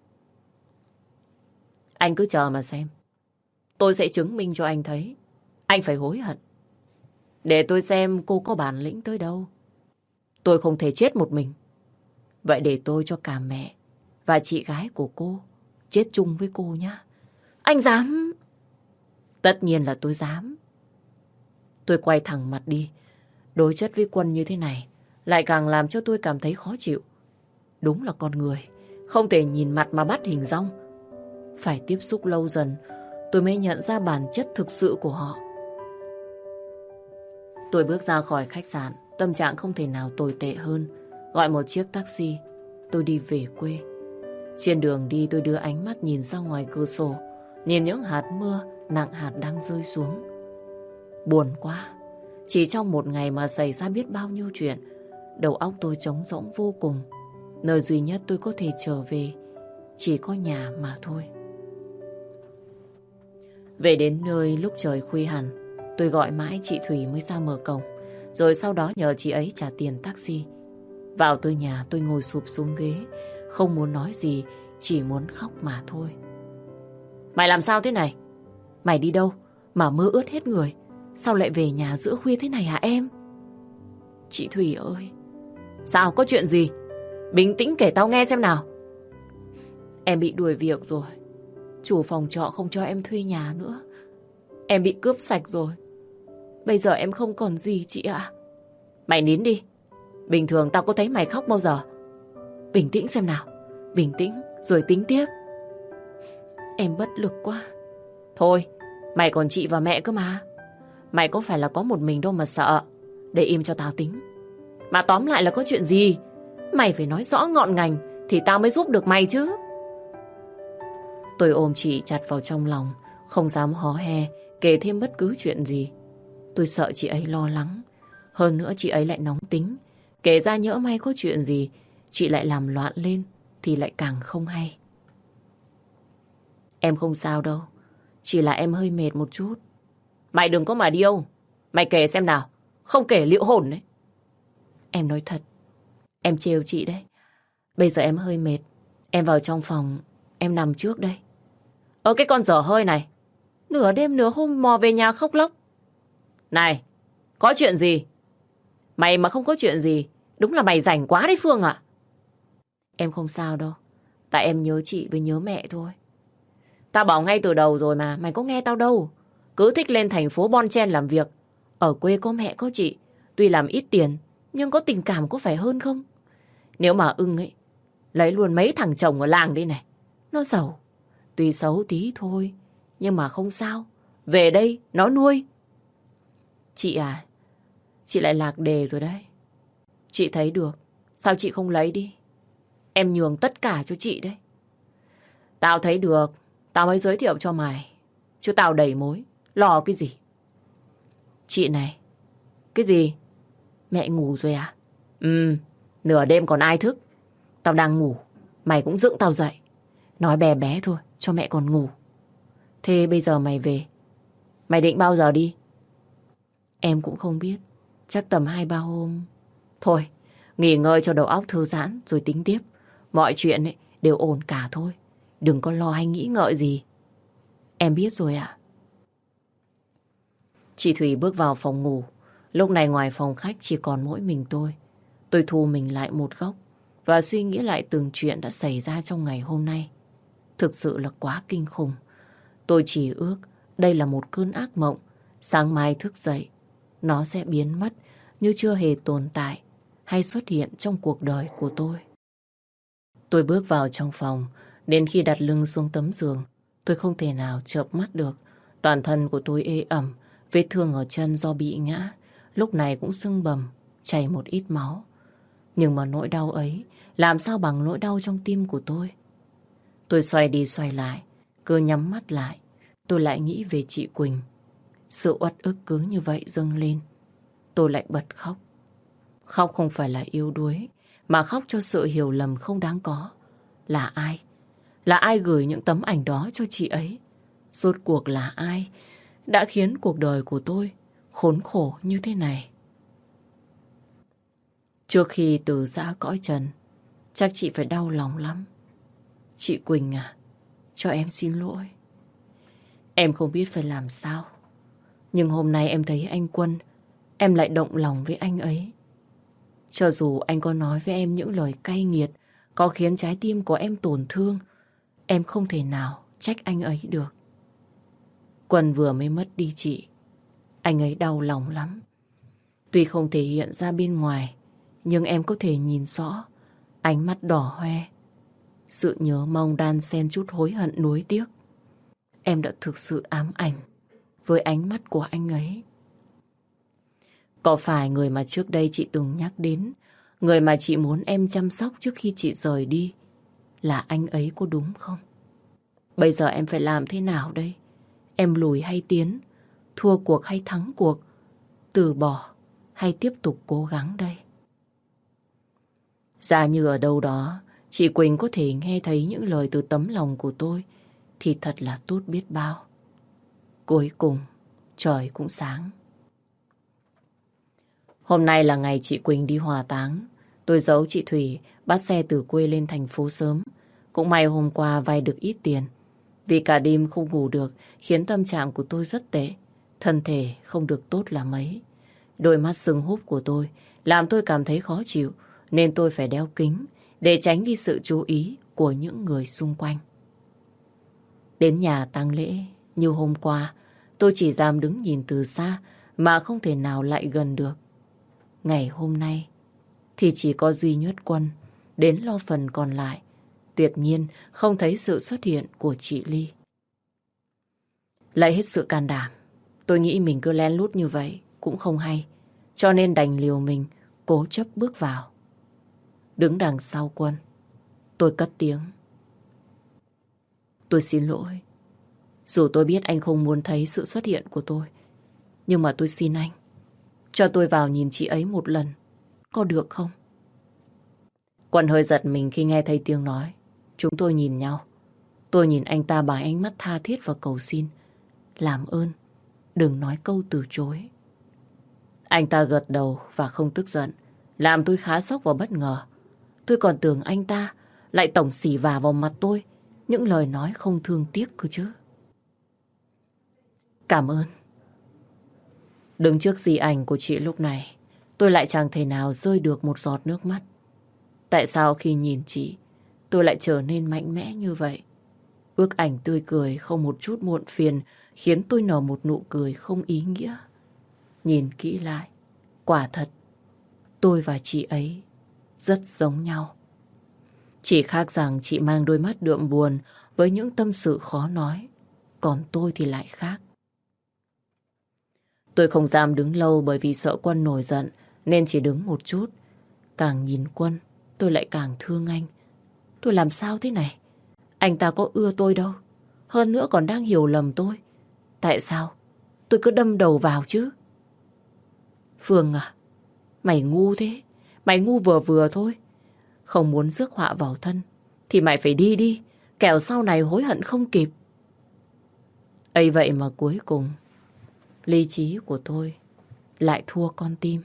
Anh cứ chờ mà xem. Tôi sẽ chứng minh cho anh thấy. Anh phải hối hận. Để tôi xem cô có bản lĩnh tới đâu. Tôi không thể chết một mình. Vậy để tôi cho cả mẹ và chị gái của cô chết chung với cô nhé. Anh dám? Tất nhiên là tôi dám. Tôi quay thẳng mặt đi. Đối chất với Quân như thế này lại càng làm cho tôi cảm thấy khó chịu. Đúng là con người không thể nhìn mặt mà bắt hình dong. Phải tiếp xúc lâu dần tôi mới nhận ra bản chất thực sự của họ. Tôi bước ra khỏi khách sạn, tâm trạng không thể nào tồi tệ hơn. Gọi một chiếc taxi, tôi đi về quê. Trên đường đi tôi đưa ánh mắt nhìn ra ngoài cửa sổ, nhìn những hạt mưa nặng hạt đang rơi xuống. Buồn quá. Chỉ trong một ngày mà xảy ra biết bao nhiêu chuyện. Đầu óc tôi trống rỗng vô cùng. Nơi duy nhất tôi có thể trở về chỉ có nhà mà thôi. Về đến nơi lúc trời khuya hẳn, tôi gọi mãi chị Thủy mới ra mở cổng. Rồi sau đó nhờ chị ấy trả tiền taxi. Vào tới nhà tôi ngồi sụp xuống ghế, không muốn nói gì, chỉ muốn khóc mà thôi. Mày làm sao thế này? Mày đi đâu mà mưa ướt hết người? Sao lại về nhà giữa khuya thế này hả em? Chị Thủy ơi! Sao, có chuyện gì? Bình tĩnh kể tao nghe xem nào. Em bị đuổi việc rồi. Chủ phòng trọ không cho em thuê nhà nữa. Em bị cướp sạch rồi. Bây giờ em không còn gì chị ạ. Mày nín đi. Bình thường tao có thấy mày khóc bao giờ. Bình tĩnh xem nào. Bình tĩnh rồi tính tiếp. Em bất lực quá. Thôi, mày còn chị và mẹ cơ mà. Mày có phải là có một mình đâu mà sợ. Để im cho tao tính. Mà tóm lại là có chuyện gì? Mày phải nói rõ ngọn ngành thì tao mới giúp được mày chứ. Tôi ôm chị chặt vào trong lòng, không dám hó he kể thêm bất cứ chuyện gì. Tôi sợ chị ấy lo lắng. Hơn nữa chị ấy lại nóng tính. Kể ra nhỡ may có chuyện gì chị lại làm loạn lên thì lại càng không hay. Em không sao đâu. Chỉ là em hơi mệt một chút. Mày đừng có mà điêu. Mày kể xem nào. Không kể liệu hồn đấy. Em nói thật. Em trêu chị đấy. Bây giờ em hơi mệt. Em vào trong phòng. Em nằm trước đây. Ở cái con dở hơi này, nửa đêm nửa hôm mò về nhà khóc lóc. Này, có chuyện gì? Mày mà không có chuyện gì, đúng là mày rảnh quá đấy Phương ạ. Em không sao đâu, tại em nhớ chị với nhớ mẹ thôi. Tao bảo ngay từ đầu rồi mà, mày có nghe tao đâu. Cứ thích lên thành phố bon chen làm việc. Ở quê có mẹ có chị, tuy làm ít tiền, nhưng có tình cảm có phải hơn không? Nếu mà ưng ấy, lấy luôn mấy thằng chồng ở làng đây này. Nó giàu, tuy xấu tí thôi, nhưng mà không sao. Về đây, nó nuôi. Chị à, chị lại lạc đề rồi đấy. Chị thấy được, sao chị không lấy đi? Em nhường tất cả cho chị đấy. Tao thấy được, tao mới giới thiệu cho mày. Chứ tao đầy mối, lo cái gì? Chị này, cái gì? Mẹ ngủ rồi à? Ừ, nửa đêm còn ai thức. Tao đang ngủ, mày cũng dựng tao dậy. Nói bé bé thôi, cho mẹ còn ngủ. Thế bây giờ mày về, mày định bao giờ đi? Em cũng không biết, chắc tầm hai ba hôm. Thôi, nghỉ ngơi cho đầu óc thư giãn rồi tính tiếp. Mọi chuyện ấy đều ổn cả thôi. Đừng có lo hay nghĩ ngợi gì. Em biết rồi ạ. Chị Thủy bước vào phòng ngủ. Lúc này ngoài phòng khách chỉ còn mỗi mình tôi. Tôi thu mình lại một góc và suy nghĩ lại từng chuyện đã xảy ra trong ngày hôm nay. Thực sự là quá kinh khủng. Tôi chỉ ước đây là một cơn ác mộng. Sáng mai thức dậy, nó sẽ biến mất như chưa hề tồn tại hay xuất hiện trong cuộc đời của tôi. Tôi bước vào trong phòng. Đến khi đặt lưng xuống tấm giường, tôi không thể nào chợp mắt được. Toàn thân của tôi ê ẩm, vết thương ở chân do bị ngã, lúc này cũng sưng bầm, chảy một ít máu. Nhưng mà nỗi đau ấy làm sao bằng nỗi đau trong tim của tôi. Tôi xoay đi xoay lại, cứ nhắm mắt lại, tôi lại nghĩ về chị Quỳnh. Sự uất ức cứ như vậy dâng lên. Tôi lại bật khóc. Khóc không phải là yếu đuối, mà khóc cho sự hiểu lầm không đáng có. Là ai? Là ai gửi những tấm ảnh đó cho chị ấy? Rốt cuộc là ai đã khiến cuộc đời của tôi khốn khổ như thế này? Trước khi từ giã cõi trần, chắc chị phải đau lòng lắm. Chị Quỳnh à, cho em xin lỗi. Em không biết phải làm sao. Nhưng hôm nay em thấy anh Quân, em lại động lòng với anh ấy. Cho dù anh có nói với em những lời cay nghiệt, có khiến trái tim của em tổn thương, em không thể nào trách anh ấy được. Quân vừa mới mất đi chị, anh ấy đau lòng lắm. Tuy không thể hiện ra bên ngoài, nhưng em có thể nhìn rõ ánh mắt đỏ hoe, sự nhớ mong đan xen chút hối hận nuối tiếc. Em đã thực sự ám ảnh với ánh mắt của anh ấy. Có phải người mà trước đây chị từng nhắc đến, người mà chị muốn em chăm sóc trước khi chị rời đi, là anh ấy có đúng không? Bây giờ em phải làm thế nào đây? Em lùi hay tiến? Thua cuộc hay thắng cuộc? Từ bỏ hay tiếp tục cố gắng đây? Giả như ở đâu đó chị Quỳnh có thể nghe thấy những lời từ tấm lòng của tôi thì thật là tốt biết bao. Cuối cùng trời cũng sáng. Hôm nay là ngày chị Quỳnh đi hỏa táng. Tôi giấu chị Thủy bắt xe từ quê lên thành phố sớm. Cũng may hôm qua vay được ít tiền. Vì cả đêm không ngủ được khiến tâm trạng của tôi rất tệ. Thân thể không được tốt là mấy. Đôi mắt sưng húp của tôi làm tôi cảm thấy khó chịu, nên tôi phải đeo kính để tránh đi sự chú ý của những người xung quanh. Đến nhà tang lễ như hôm qua, tôi chỉ dám đứng nhìn từ xa mà không thể nào lại gần được. Ngày hôm nay thì chỉ có duy nhất Quân đến lo phần còn lại. Tuyệt nhiên không thấy sự xuất hiện của chị Ly. Lấy hết sự can đảm, tôi nghĩ mình cứ lén lút như vậy cũng không hay, cho nên đành liều mình cố chấp bước vào. Đứng đằng sau Quân, tôi cất tiếng. Tôi xin lỗi. Dù tôi biết anh không muốn thấy sự xuất hiện của tôi, nhưng mà tôi xin anh, cho tôi vào nhìn chị ấy một lần, có được không? Quân hơi giật mình khi nghe thấy tiếng nói. Chúng tôi nhìn nhau. Tôi nhìn anh ta bằng ánh mắt tha thiết và cầu xin. Làm ơn, đừng nói câu từ chối. Anh ta gật đầu và không tức giận, làm tôi khá sốc và bất ngờ. Tôi còn tưởng anh ta lại tổng xỉ vả vào mặt tôi những lời nói không thương tiếc cơ chứ. Cảm ơn. Đứng trước di ảnh của chị lúc này, tôi lại chẳng thể nào rơi được một giọt nước mắt. Tại sao khi nhìn chị, tôi lại trở nên mạnh mẽ như vậy? Ước ảnh tươi cười không một chút muộn phiền khiến tôi nở một nụ cười không ý nghĩa. Nhìn kỹ lại, quả thật, tôi và chị ấy rất giống nhau. Chỉ khác rằng chị mang đôi mắt đượm buồn với những tâm sự khó nói, còn tôi thì lại khác. Tôi không dám đứng lâu bởi vì sợ Quân nổi giận nên chỉ đứng một chút. Càng nhìn Quân, tôi lại càng thương anh. Tôi làm sao thế này? Anh ta có ưa tôi đâu. Hơn nữa còn đang hiểu lầm tôi. Tại sao tôi cứ đâm đầu vào chứ? Phương à, mày ngu thế. Mày ngu vừa vừa thôi. Không muốn rước họa vào thân thì mày phải đi đi, kẻo sau này hối hận không kịp. Ấy vậy mà cuối cùng lý trí của tôi lại thua con tim.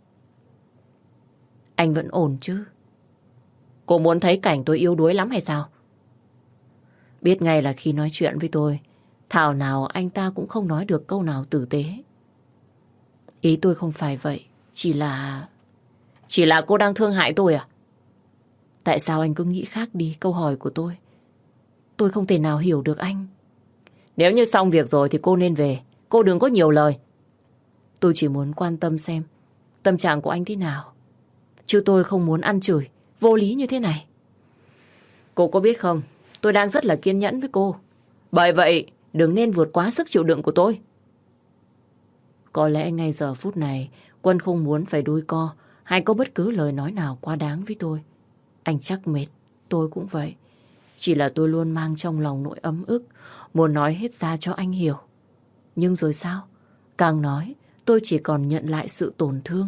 Anh vẫn ổn chứ? Cô muốn thấy cảnh tôi yếu đuối lắm hay sao? Biết ngay là khi nói chuyện với tôi, thảo nào anh ta cũng không nói được câu nào tử tế. Ý tôi không phải vậy, chỉ là... Chỉ là cô đang thương hại tôi à? Tại sao anh cứ nghĩ khác đi câu hỏi của tôi? Tôi không thể nào hiểu được anh. Nếu như xong việc rồi thì cô nên về. Cô đừng có nhiều lời. Tôi chỉ muốn quan tâm xem tâm trạng của anh thế nào. Chứ tôi không muốn ăn chửi vô lý như thế này. Cô có biết không, tôi đang rất là kiên nhẫn với cô. Bởi vậy đừng nên vượt quá sức chịu đựng của tôi. Có lẽ ngay giờ phút này Quân không muốn phải đuôi co hay có bất cứ lời nói nào quá đáng với tôi. Anh chắc mệt, tôi cũng vậy. Chỉ là tôi luôn mang trong lòng nỗi ấm ức, muốn nói hết ra cho anh hiểu. Nhưng rồi sao? Càng nói, tôi chỉ còn nhận lại sự tổn thương.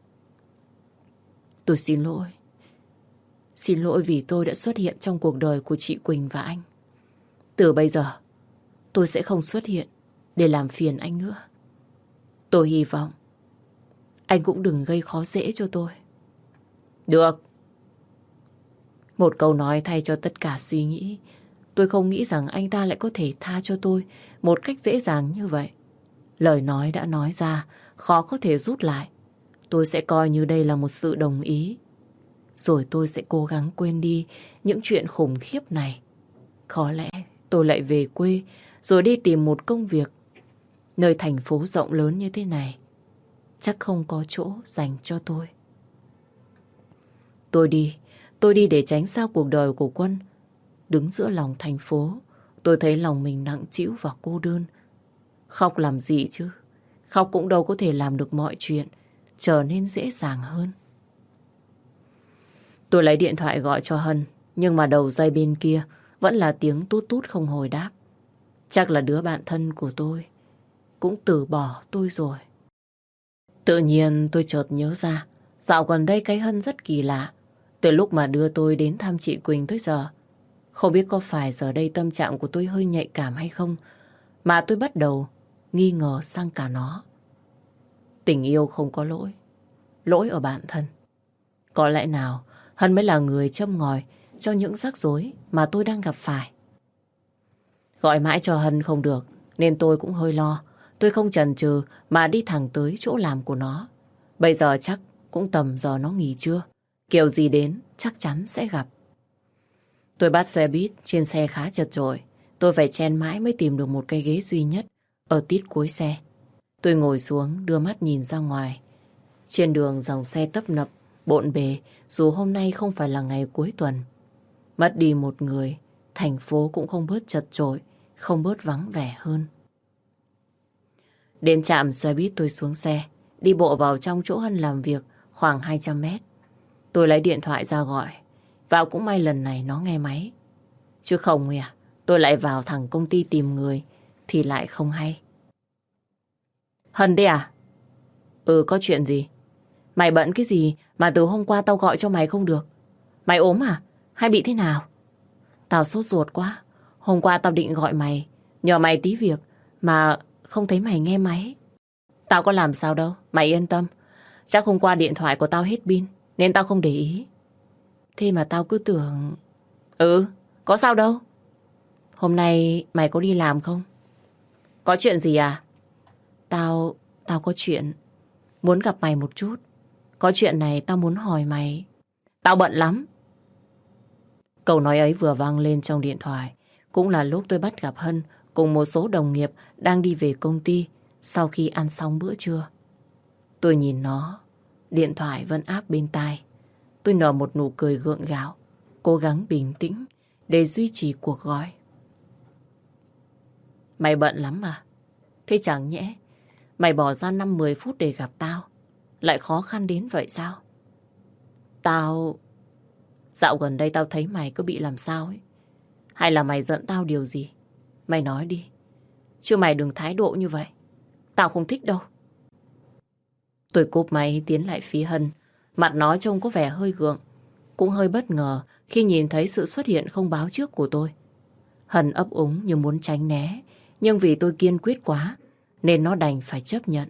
Tôi xin lỗi. Xin lỗi vì tôi đã xuất hiện trong cuộc đời của chị Quỳnh và anh. Từ bây giờ, tôi sẽ không xuất hiện để làm phiền anh nữa. Tôi hy vọng anh cũng đừng gây khó dễ cho tôi. Được. Một câu nói thay cho tất cả suy nghĩ. Tôi không nghĩ rằng anh ta lại có thể tha cho tôi một cách dễ dàng như vậy. Lời nói đã nói ra, khó có thể rút lại. Tôi sẽ coi như đây là một sự đồng ý. Rồi tôi sẽ cố gắng quên đi những chuyện khủng khiếp này. Có lẽ tôi lại về quê rồi đi tìm một công việc. Nơi thành phố rộng lớn như thế này chắc không có chỗ dành cho tôi. Tôi đi, tôi đi để tránh xa cuộc đời của Quân. Đứng giữa lòng thành phố, tôi thấy lòng mình nặng trĩu và cô đơn. Khóc làm gì chứ? Khóc cũng đâu có thể làm được mọi chuyện trở nên dễ dàng hơn. Tôi lấy điện thoại gọi cho Hân, nhưng mà đầu dây bên kia vẫn là tiếng tút tút không hồi đáp. Chắc là đứa bạn thân của tôi cũng từ bỏ tôi rồi. Tự nhiên tôi chợt nhớ ra, dạo gần đây cái Hân rất kỳ lạ. Từ lúc mà đưa tôi đến thăm chị Quỳnh tới giờ, không biết có phải giờ đây tâm trạng của tôi hơi nhạy cảm hay không, mà tôi bắt đầu nghi ngờ sang cả nó. Tình yêu không có lỗi, lỗi ở bản thân. Có lẽ nào Hân mới là người châm ngòi cho những rắc rối mà tôi đang gặp phải. Gọi mãi cho Hân không được, nên tôi cũng hơi lo. Tôi không chần chừ mà đi thẳng tới chỗ làm của nó. Bây giờ chắc cũng tầm giờ nó nghỉ trưa. Kiểu gì đến chắc chắn sẽ gặp. Tôi bắt xe buýt, trên xe khá chật chội. Tôi phải chen mãi mới tìm được một cái ghế duy nhất ở tít cuối xe. Tôi ngồi xuống, đưa mắt nhìn ra ngoài. Trên đường dòng xe tấp nập, bộn bề, dù hôm nay không phải là ngày cuối tuần. Mất đi một người, thành phố cũng không bớt chật chội, không bớt vắng vẻ hơn. Đến trạm xe buýt tôi xuống xe, đi bộ vào trong chỗ Hân làm việc khoảng hai trăm mét. Tôi lấy điện thoại ra gọi. Vào cũng may lần này nó nghe máy. Chứ không à, tôi lại vào thẳng công ty tìm người thì lại không hay. Hân đấy à? Ừ, có chuyện gì? Mày bận cái gì mà từ hôm qua tao gọi cho mày không được? Mày ốm à? Hay bị thế nào? Tao sốt ruột quá. Hôm qua tao định gọi mày, nhờ mày tí việc, mà không thấy mày nghe máy. Tao có làm sao đâu, mày yên tâm. Chắc hôm qua điện thoại của tao hết pin, nên tao không để ý. Thế mà tao cứ tưởng... Ừ, có sao đâu. hôm nay mày có đi làm không? Có chuyện gì à? Tao, tao có chuyện. Muốn gặp mày một chút. Có chuyện này tao muốn hỏi mày. Tao bận lắm. Câu nói ấy vừa vang lên trong điện thoại. Cũng là lúc tôi bắt gặp Hân cùng một số đồng nghiệp đang đi về công ty sau khi ăn xong bữa trưa. Tôi nhìn nó, điện thoại vẫn áp bên tai. Tôi nở một nụ cười gượng gạo, cố gắng bình tĩnh để duy trì cuộc gọi. Mày bận lắm mà. Thế chẳng nhẽ mày bỏ ra năm mười phút để gặp tao lại khó khăn đến vậy sao? Tao... Dạo gần đây tao thấy mày cứ bị làm sao ấy. Hay là mày giận tao điều gì? Mày nói đi. Chứ mày đừng thái độ như vậy. Tao không thích đâu. Tôi cúp máy tiến lại phía Hân. Mặt nó trông có vẻ hơi gượng. Cũng hơi bất ngờ khi nhìn thấy sự xuất hiện không báo trước của tôi. Hân ấp úng như muốn tránh né. Nhưng vì tôi kiên quyết quá nên nó đành phải chấp nhận.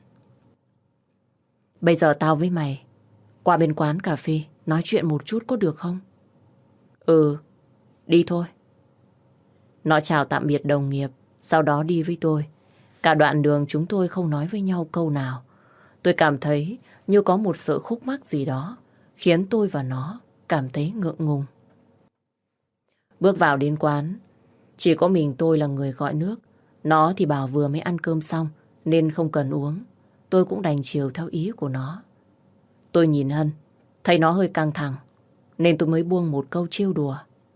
Bây giờ tao với mày qua bên quán cà phê nói chuyện một chút có được không? Ừ, đi thôi. Nó chào tạm biệt đồng nghiệp, sau đó đi với tôi. Cả đoạn đường chúng tôi không nói với nhau câu nào. Tôi cảm thấy như có một sự khúc mắc gì đó khiến tôi và nó cảm thấy ngượng ngùng. Bước vào đến quán, chỉ có mình tôi là người gọi nước. Nó thì bảo vừa mới ăn cơm xong nên không cần uống. Tôi cũng đành chiều theo ý của nó. Tôi nhìn Hân, thấy nó hơi căng thẳng nên tôi mới buông một câu trêu đùa.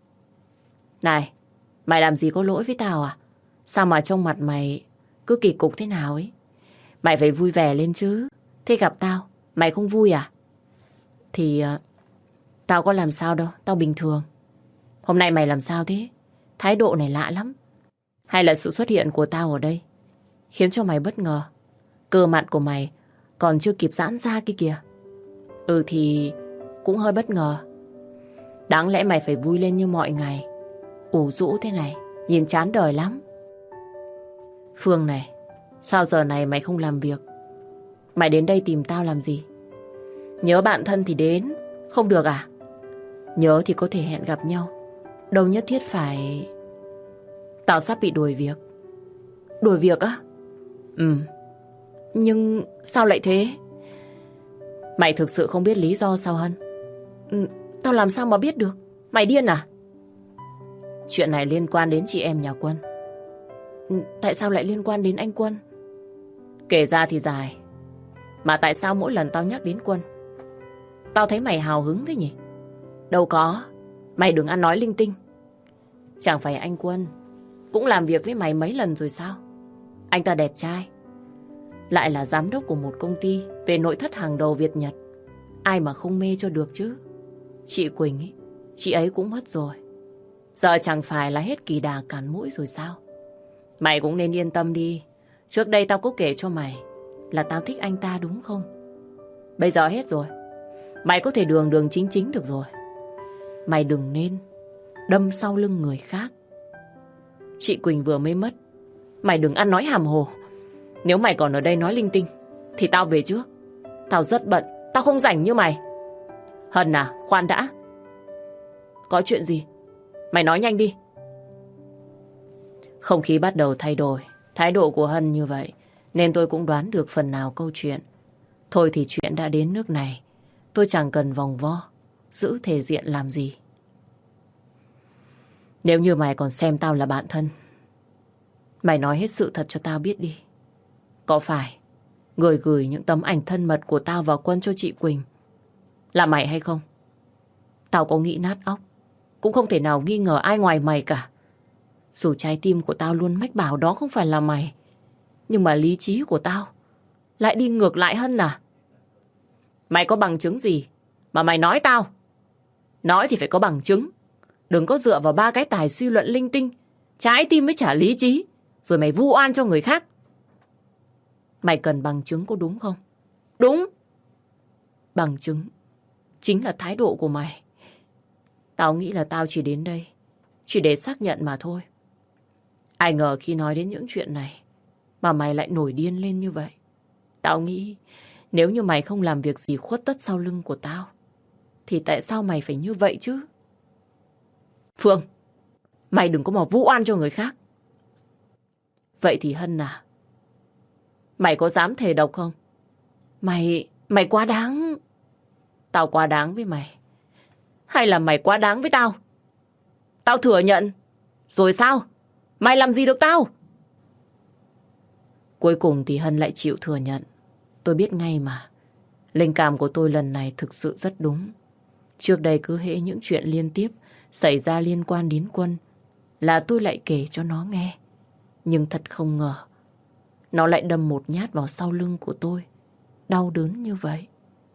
Này, mày làm gì có lỗi với tao à? Sao mà trông mặt mày cứ kỳ cục thế nào ấy? Mày phải vui vẻ lên chứ. Thế gặp tao, mày không vui à? Thì uh, tao có làm sao đâu, tao bình thường. Hôm nay mày làm sao thế? Thái độ này lạ lắm. Hay là sự xuất hiện của tao ở đây khiến cho mày bất ngờ? Cơ mặt của mày còn chưa kịp giãn ra kia kìa. Ừ thì cũng hơi bất ngờ. Đáng lẽ mày phải vui lên như mọi ngày. Ủ rũ thế này nhìn chán đời lắm. Phương này, sao giờ này mày không làm việc? Mày đến đây tìm tao làm gì? Nhớ bạn thân thì đến, không được à? Nhớ thì có thể hẹn gặp nhau, đâu nhất thiết phải... Tao sắp bị đuổi việc. Đuổi việc á? Ừ. Nhưng sao lại thế? Mày thực sự không biết lý do sao Hân? Ừ, tao làm sao mà biết được? Mày điên à? Chuyện này liên quan đến chị em nhà Quân. Ừ, tại sao lại liên quan đến anh Quân? Kể ra thì dài. Mà tại sao mỗi lần tao nhắc đến Quân tao thấy mày hào hứng thế nhỉ? Đâu có. Mày đừng ăn nói linh tinh. Chẳng phải anh Quân cũng làm việc với mày mấy lần rồi sao? Anh ta đẹp trai, lại là giám đốc của một công ty về nội thất hàng đầu Việt Nhật. Ai mà không mê cho được chứ. Chị Quỳnh ấy, chị ấy cũng mất rồi. Giờ chẳng phải là hết kỳ đà cản mũi rồi sao? Mày cũng nên yên tâm đi. Trước đây tao có kể cho mày là tao thích anh ta đúng không? Bây giờ hết rồi. Mày có thể đường đường chính chính được rồi. Mày đừng nên đâm sau lưng người khác. Chị Quỳnh vừa mới mất. Mày đừng ăn nói hàm hồ. Nếu mày còn ở đây nói linh tinh thì tao về trước. Tao rất bận, tao không rảnh như mày. Hân à, khoan đã. Có chuyện gì? Mày nói nhanh đi. Không khí bắt đầu thay đổi. Thái độ của Hân như vậy nên tôi cũng đoán được phần nào câu chuyện. Thôi thì chuyện đã đến nước này, tôi chẳng cần vòng vo giữ thể diện làm gì. Nếu như mày còn xem tao là bạn thân, mày nói hết sự thật cho tao biết đi. Có phải người gửi những tấm ảnh thân mật của tao vào Quân cho chị Quỳnh là mày hay không? Tao có nghĩ nát óc cũng không thể nào nghi ngờ ai ngoài mày cả. Dù trái tim của tao luôn mách bảo đó không phải là mày, nhưng mà lý trí của tao lại đi ngược lại Hân à? Mày có bằng chứng gì mà mày nói tao? Nói thì phải có bằng chứng. Đừng có dựa vào ba cái tài suy luận linh tinh, trái tim với trả lý trí, rồi mày vu oan cho người khác. Mày cần bằng chứng có đúng không? Đúng. Bằng chứng chính là thái độ của mày. Tao nghĩ là tao chỉ đến đây chỉ để xác nhận mà thôi. Ai ngờ khi nói đến những chuyện này mà mày lại nổi điên lên như vậy. Tao nghĩ nếu như mày không làm việc gì khuất tất sau lưng của tao thì tại sao mày phải như vậy chứ? Phương, Mày đừng có mà vu oan cho người khác. Vậy thì Hân à, mày có dám thề độc không? Mày, mày quá đáng. Tao quá đáng với mày. Hay là mày quá đáng với tao? Tao thừa nhận. Rồi sao? Mày làm gì được tao? Cuối cùng thì Hân lại chịu thừa nhận. Tôi biết ngay mà. Linh cảm của tôi lần này thực sự rất đúng. Trước đây cứ hễ những chuyện liên tiếp xảy ra liên quan đến Quân là tôi lại kể cho nó nghe. Nhưng thật không ngờ nó lại đâm một nhát vào sau lưng của tôi. Đau đớn như vậy.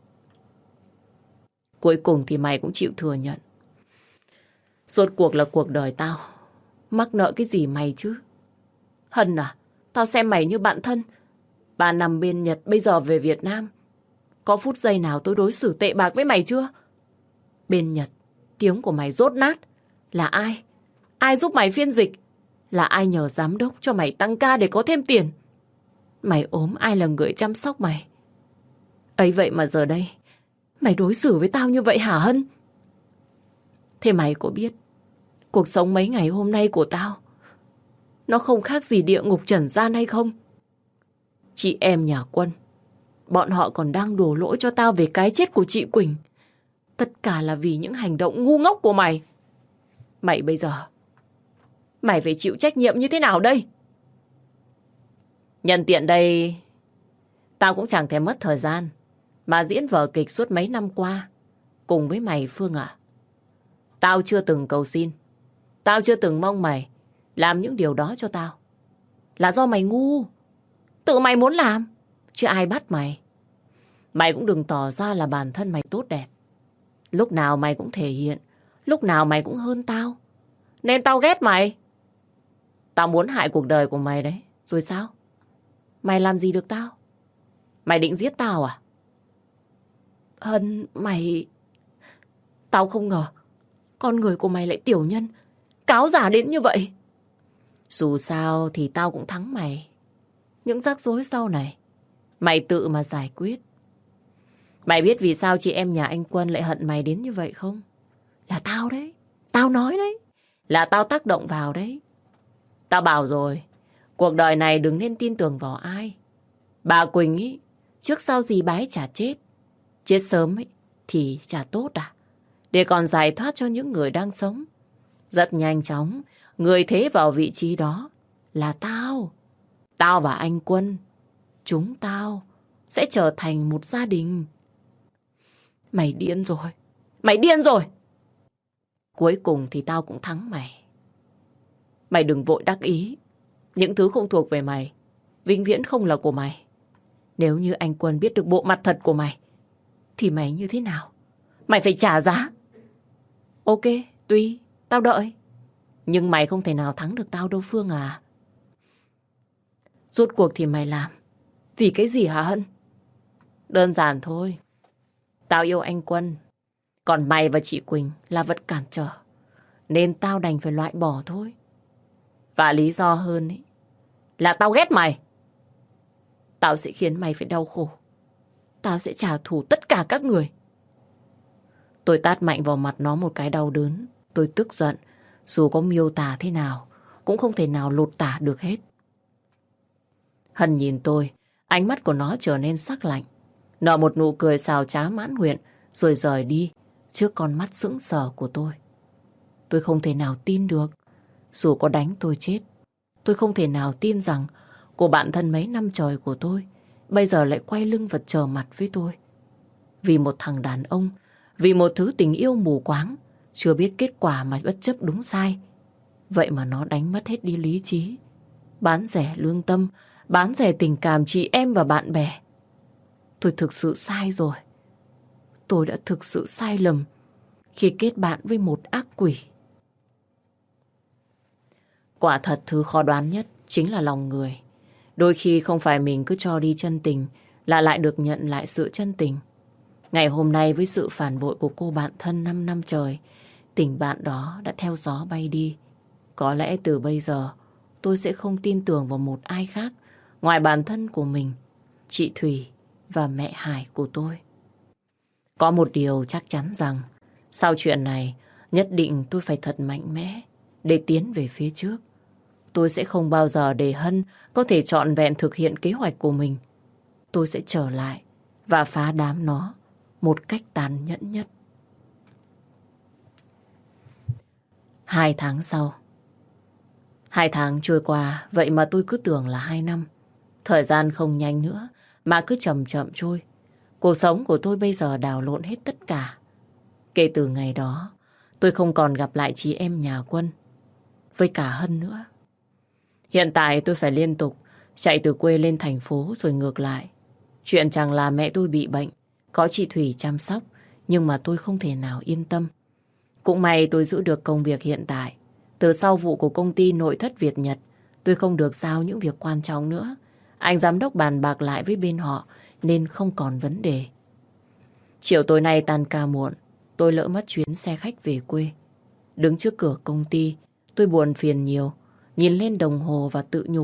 Cuối cùng thì mày cũng chịu thừa nhận. Rốt cuộc là cuộc đời tao mắc nợ cái gì mày chứ? Hân à, tao xem mày như bạn thân. Ba năm bên Nhật, bây giờ về Việt Nam. Có phút giây nào tôi đối xử tệ bạc với mày chưa? Bên Nhật, tiếng của mày rốt nát. Là ai? Ai giúp mày phiên dịch? Là ai nhờ giám đốc cho mày tăng ca để có thêm tiền? Mày ốm, ai là người chăm sóc mày? Ấy vậy mà giờ đây mày đối xử với tao như vậy hả Hân? Thế mày có biết cuộc sống mấy ngày hôm nay của tao nó không khác gì địa ngục trần gian hay không? Chị em nhà Quân, bọn họ còn đang đổ lỗi cho tao về cái chết của chị Quỳnh. Tất cả là vì những hành động ngu ngốc của mày. Mày bây giờ, mày phải chịu trách nhiệm như thế nào đây? Nhân tiện đây, tao cũng chẳng thèm mất thời gian mà diễn vở kịch suốt mấy năm qua cùng với mày Phương ạ. Tao chưa từng cầu xin, tao chưa từng mong mày làm những điều đó cho tao. Là do mày ngu, tự mày muốn làm, chứ ai bắt mày. Mày cũng đừng tỏ ra là bản thân mày tốt đẹp. Lúc nào mày cũng thể hiện, lúc nào mày cũng hơn tao. Nên tao ghét mày. Tao muốn hại cuộc đời của mày đấy. Rồi sao? Mày làm gì được tao? Mày định giết tao à? Hân, mày... Tao không ngờ con người của mày lại tiểu nhân, cáo giả đến như vậy. Dù sao thì tao cũng thắng mày. Những rắc rối sau này mày tự mà giải quyết. Mày biết vì sao chị em nhà anh Quân lại hận mày đến như vậy không? Là tao đấy. Tao nói đấy. Là tao tác động vào đấy. Tao bảo rồi, cuộc đời này đừng nên tin tưởng vào ai. Bà Quỳnh ý, trước sau gì bà ấy chả chết. Chết sớm ấy thì chả tốt à? Để còn giải thoát cho những người đang sống. Rất nhanh chóng, người thế vào vị trí đó là tao. Tao và anh Quân, chúng tao sẽ trở thành một gia đình. Mày điên rồi. Mày điên rồi. Cuối cùng thì tao cũng thắng mày. Mày đừng vội đắc ý. Những thứ không thuộc về mày vĩnh viễn không là của mày. Nếu như anh Quân biết được bộ mặt thật của mày thì mày như thế nào? Mày phải trả giá. Ok, tuy tao đợi. Nhưng mày không thể nào thắng được tao đâu Phương à. Rốt cuộc thì mày làm vì cái gì hả Hân? Đơn giản thôi. Tao yêu anh Quân, còn mày và chị Quỳnh là vật cản trở, nên tao đành phải loại bỏ thôi. Và lý do hơn ấy là tao ghét mày. Tao sẽ khiến mày phải đau khổ. Tao sẽ trả thù tất cả các người. Tôi tát mạnh vào mặt nó một cái đau đớn. Tôi tức giận, dù có miêu tả thế nào cũng không thể nào lột tả được hết. Hân nhìn tôi, ánh mắt của nó trở nên sắc lạnh, nở một nụ cười xào trá mãn nguyện, rồi rời đi trước con mắt sững sờ của tôi. Tôi không thể nào tin được. Dù có đánh tôi chết, tôi không thể nào tin rằng cô bạn thân mấy năm trời của tôi bây giờ lại quay lưng vật trở mặt với tôi. Vì một thằng đàn ông, vì một thứ tình yêu mù quáng, chưa biết kết quả mà bất chấp đúng sai. Vậy mà nó đánh mất hết đi lý trí, bán rẻ lương tâm, bán rẻ tình cảm chị em và bạn bè. Tôi thực sự sai rồi. Tôi đã thực sự sai lầm khi kết bạn với một ác quỷ. Quả thật thứ khó đoán nhất chính là lòng người. Đôi khi không phải mình cứ cho đi chân tình là lại được nhận lại sự chân tình. Ngày hôm nay với sự phản bội của cô bạn thân năm năm trời, tình bạn đó đã theo gió bay đi. Có lẽ từ bây giờ tôi sẽ không tin tưởng vào một ai khác ngoài bản thân của mình, chị Thủy và mẹ Hải của tôi. Có một điều chắc chắn rằng sau chuyện này nhất định tôi phải thật mạnh mẽ để tiến về phía trước. Tôi sẽ không bao giờ để Hân có thể trọn vẹn thực hiện kế hoạch của mình. Tôi sẽ trở lại và phá đám nó một cách tàn nhẫn nhất. Hai tháng sau. Hai tháng trôi qua, vậy mà tôi cứ tưởng là hai năm. Thời gian không nhanh nữa, mà cứ chậm chậm trôi. Cuộc sống của tôi bây giờ đảo lộn hết tất cả. Kể từ ngày đó, tôi không còn gặp lại chị em nhà Quân, với cả Hân nữa. Hiện tại tôi phải liên tục chạy từ quê lên thành phố rồi ngược lại. Chuyện chẳng là mẹ tôi bị bệnh, có chị Thủy chăm sóc, nhưng mà tôi không thể nào yên tâm. Cũng may tôi giữ được công việc hiện tại. Từ sau vụ của công ty nội thất Việt Nhật, tôi không được giao những việc quan trọng nữa. Anh giám đốc bàn bạc lại với bên họ nên không còn vấn đề. Chiều tối nay tan ca muộn, tôi lỡ mất chuyến xe khách về quê. Đứng trước cửa công ty, tôi buồn phiền nhiều, nhìn lên đồng hồ và tự nhủ.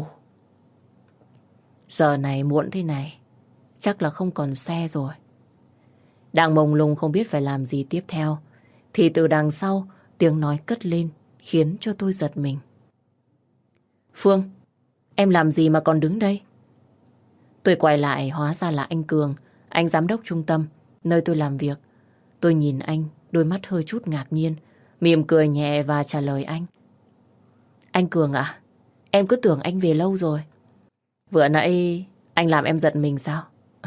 Giờ này muộn thế này, chắc là không còn xe rồi. Đang mông lung không biết phải làm gì tiếp theo, thì từ đằng sau tiếng nói cất lên khiến cho tôi giật mình. Phương, em làm gì mà còn đứng đây? Tôi quay lại, hóa ra là anh Cường, anh giám đốc trung tâm, nơi tôi làm việc. Tôi nhìn anh, đôi mắt hơi chút ngạc nhiên, mỉm cười nhẹ và trả lời anh. Anh Cường ạ, em cứ tưởng anh về lâu rồi. Vừa nãy anh làm em giật mình sao?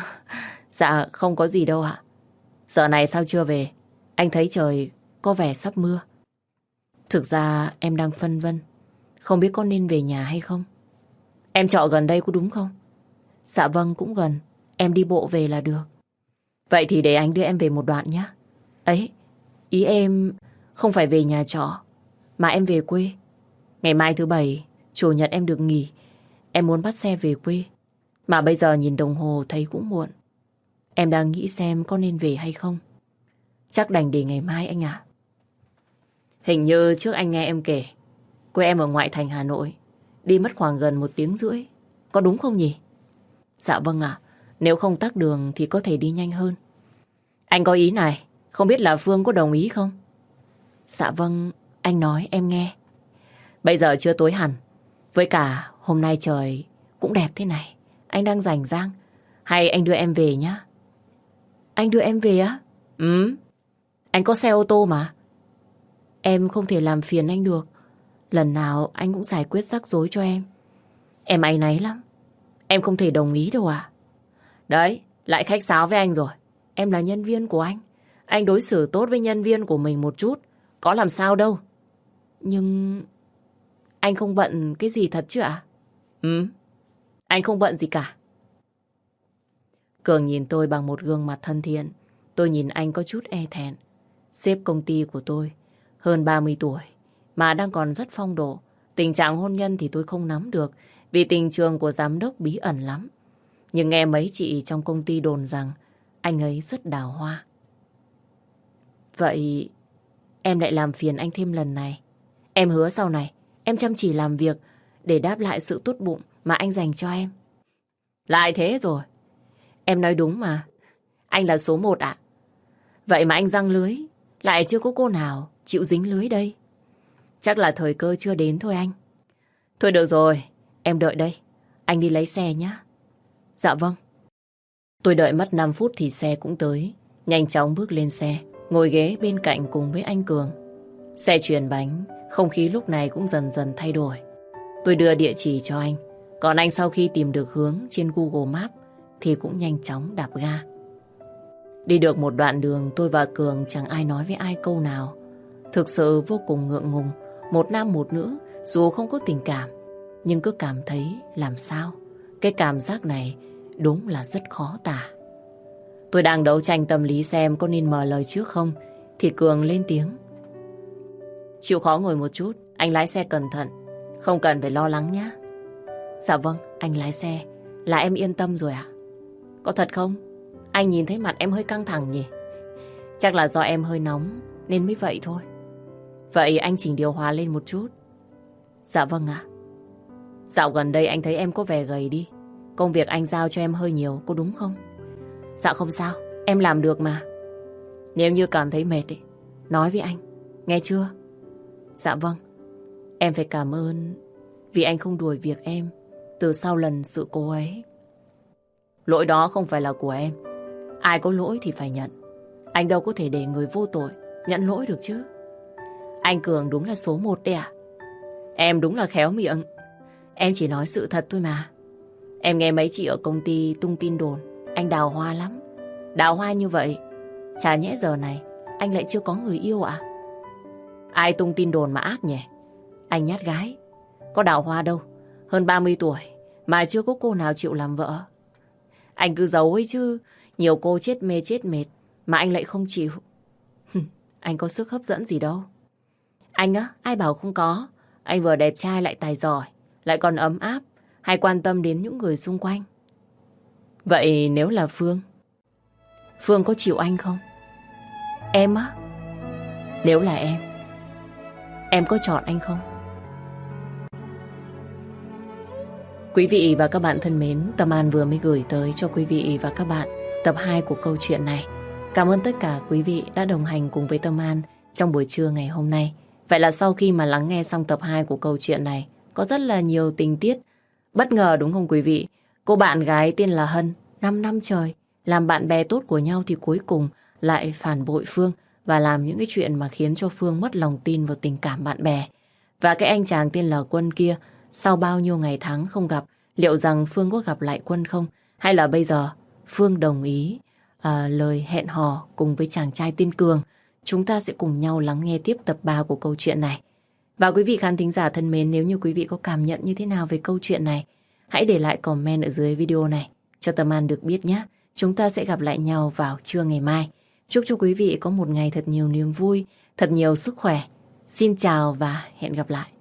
Dạ không có gì đâu ạ. Giờ này sao chưa về? Anh thấy trời có vẻ sắp mưa. Thực ra em đang phân vân, không biết có nên về nhà hay không. Em trọ gần đây có đúng không? Dạ vâng, cũng gần. Em đi bộ về là được. Vậy thì để anh đưa em về một đoạn nhé. Ấy, ý em không phải về nhà trọ, mà em về quê. Ngày mai thứ bảy, chủ nhật em được nghỉ. Em muốn bắt xe về quê, mà bây giờ nhìn đồng hồ thấy cũng muộn. Em đang nghĩ xem có nên về hay không. Chắc đành để ngày mai anh ạ. Hình như trước anh nghe em kể, quê em ở ngoại thành Hà Nội, đi mất khoảng gần một tiếng rưỡi. Có đúng không nhỉ? Dạ vâng ạ. Nếu không tắc đường thì có thể đi nhanh hơn. Anh có ý này, không biết là Phương có đồng ý không? Dạ vâng, anh nói em nghe. Bây giờ chưa tối hẳn, với cả hôm nay trời cũng đẹp thế này, anh đang rảnh rang. Hay anh đưa em về nhá. Anh đưa em về á? Ừ, anh có xe ô tô mà. Em không thể làm phiền anh được. Lần nào anh cũng giải quyết rắc rối cho em. Em áy náy lắm. Em không thể đồng ý đâu à? Đấy, lại khách sáo với anh rồi. Em là nhân viên của anh. Anh đối xử tốt với nhân viên của mình một chút, có làm sao đâu. Nhưng anh không bận cái gì thật chứ ạ? Ừ, anh không bận gì cả. Cường nhìn tôi bằng một gương mặt thân thiện. Tôi nhìn anh có chút e thẹn. Sếp công ty của tôi hơn ba mươi tuổi mà đang còn rất phong độ. Tình trạng hôn nhân thì tôi không nắm được, vì tình trường của giám đốc bí ẩn lắm. Nhưng nghe mấy chị trong công ty đồn rằng anh ấy rất đào hoa. Vậy em lại làm phiền anh thêm lần này. Em hứa sau này em chăm chỉ làm việc để đáp lại sự tốt bụng mà anh dành cho em. Lại thế rồi. Em nói đúng mà. Anh là số một ạ. Vậy mà anh giăng lưới, lại chưa có cô nào chịu dính lưới đây. Chắc là thời cơ chưa đến thôi anh. Thôi được rồi, em đợi đây. Anh đi lấy xe nhé. Dạ vâng. Tôi đợi mất năm phút thì xe cũng tới. Nhanh chóng bước lên xe, ngồi ghế bên cạnh cùng với anh Cường. Xe chuyển bánh, không khí lúc này cũng dần dần thay đổi. Tôi đưa địa chỉ cho anh, còn anh sau khi tìm được hướng trên Google Maps thì cũng nhanh chóng đạp ga. Đi được một đoạn đường, tôi và Cường chẳng ai nói với ai câu nào. Thực sự vô cùng ngượng ngùng. Một nam một nữ, dù không có tình cảm, nhưng cứ cảm thấy làm sao. Cái cảm giác này đúng là rất khó tả. Tôi đang đấu tranh tâm lý xem có nên mở lời trước không, thì Cường lên tiếng. Chịu khó ngồi một chút, anh lái xe cẩn thận, không cần phải lo lắng nhé. Dạ vâng, anh lái xe là em yên tâm rồi ạ. Có thật không? Anh nhìn thấy mặt em hơi căng thẳng nhỉ? Chắc là do em hơi nóng nên mới vậy thôi. Vậy anh chỉnh điều hòa lên một chút. Dạ vâng ạ. Dạo gần đây anh thấy em có vẻ gầy đi. Công việc anh giao cho em hơi nhiều, có đúng không? Dạ không sao, em làm được mà. Nếu như cảm thấy mệt ý, nói với anh, nghe chưa? Dạ vâng. Em phải cảm ơn vì anh không đuổi việc em từ sau lần sự cố ấy. Lỗi đó không phải là của em. Ai có lỗi thì phải nhận. Anh đâu có thể để người vô tội nhận lỗi được chứ. Anh Cường đúng là số một đấy à? Em đúng là khéo miệng. Em chỉ nói sự thật thôi mà. Em nghe mấy chị ở công ty tung tin đồn anh đào hoa lắm. Đào hoa như vậy, chả nhẽ giờ này anh lại chưa có người yêu à? Ai tung tin đồn mà ác nhỉ? Anh nhát gái. Có đào hoa đâu. Hơn ba mươi tuổi mà chưa có cô nào chịu làm vợ. Anh cứ giấu ấy chứ. Nhiều cô chết mê chết mệt mà anh lại không chịu. Anh có sức hấp dẫn gì đâu. Anh á, ai bảo không có. Anh vừa đẹp trai lại tài giỏi, lại còn ấm áp, hay quan tâm đến những người xung quanh. Vậy nếu là Phương, Phương có chịu anh không? Em á, nếu là em, em có chọn anh không? Quý vị và các bạn thân mến, Tâm An vừa mới gửi tới cho quý vị và các bạn tập hai của câu chuyện này. Cảm ơn tất cả quý vị đã đồng hành cùng với Tâm An trong buổi trưa ngày hôm nay. Vậy là sau khi mà lắng nghe xong tập hai của câu chuyện này, có rất là nhiều tình tiết bất ngờ đúng không quý vị? Cô bạn gái tên là Hân, năm năm trời, làm bạn bè tốt của nhau thì cuối cùng lại phản bội Phương và làm những cái chuyện mà khiến cho Phương mất lòng tin vào tình cảm bạn bè. Và cái anh chàng tên là Quân kia, sau bao nhiêu ngày tháng không gặp, liệu rằng Phương có gặp lại Quân không? Hay là bây giờ Phương đồng ý à, lời hẹn hò cùng với chàng trai tên Cường? Chúng ta sẽ cùng nhau lắng nghe tiếp tập ba của câu chuyện này. Và quý vị khán thính giả thân mến, nếu như quý vị có cảm nhận như thế nào về câu chuyện này, hãy để lại comment ở dưới video này cho Tâm An được biết nhé. Chúng ta sẽ gặp lại nhau vào trưa ngày mai. Chúc cho quý vị có một ngày thật nhiều niềm vui, thật nhiều sức khỏe. Xin chào và hẹn gặp lại.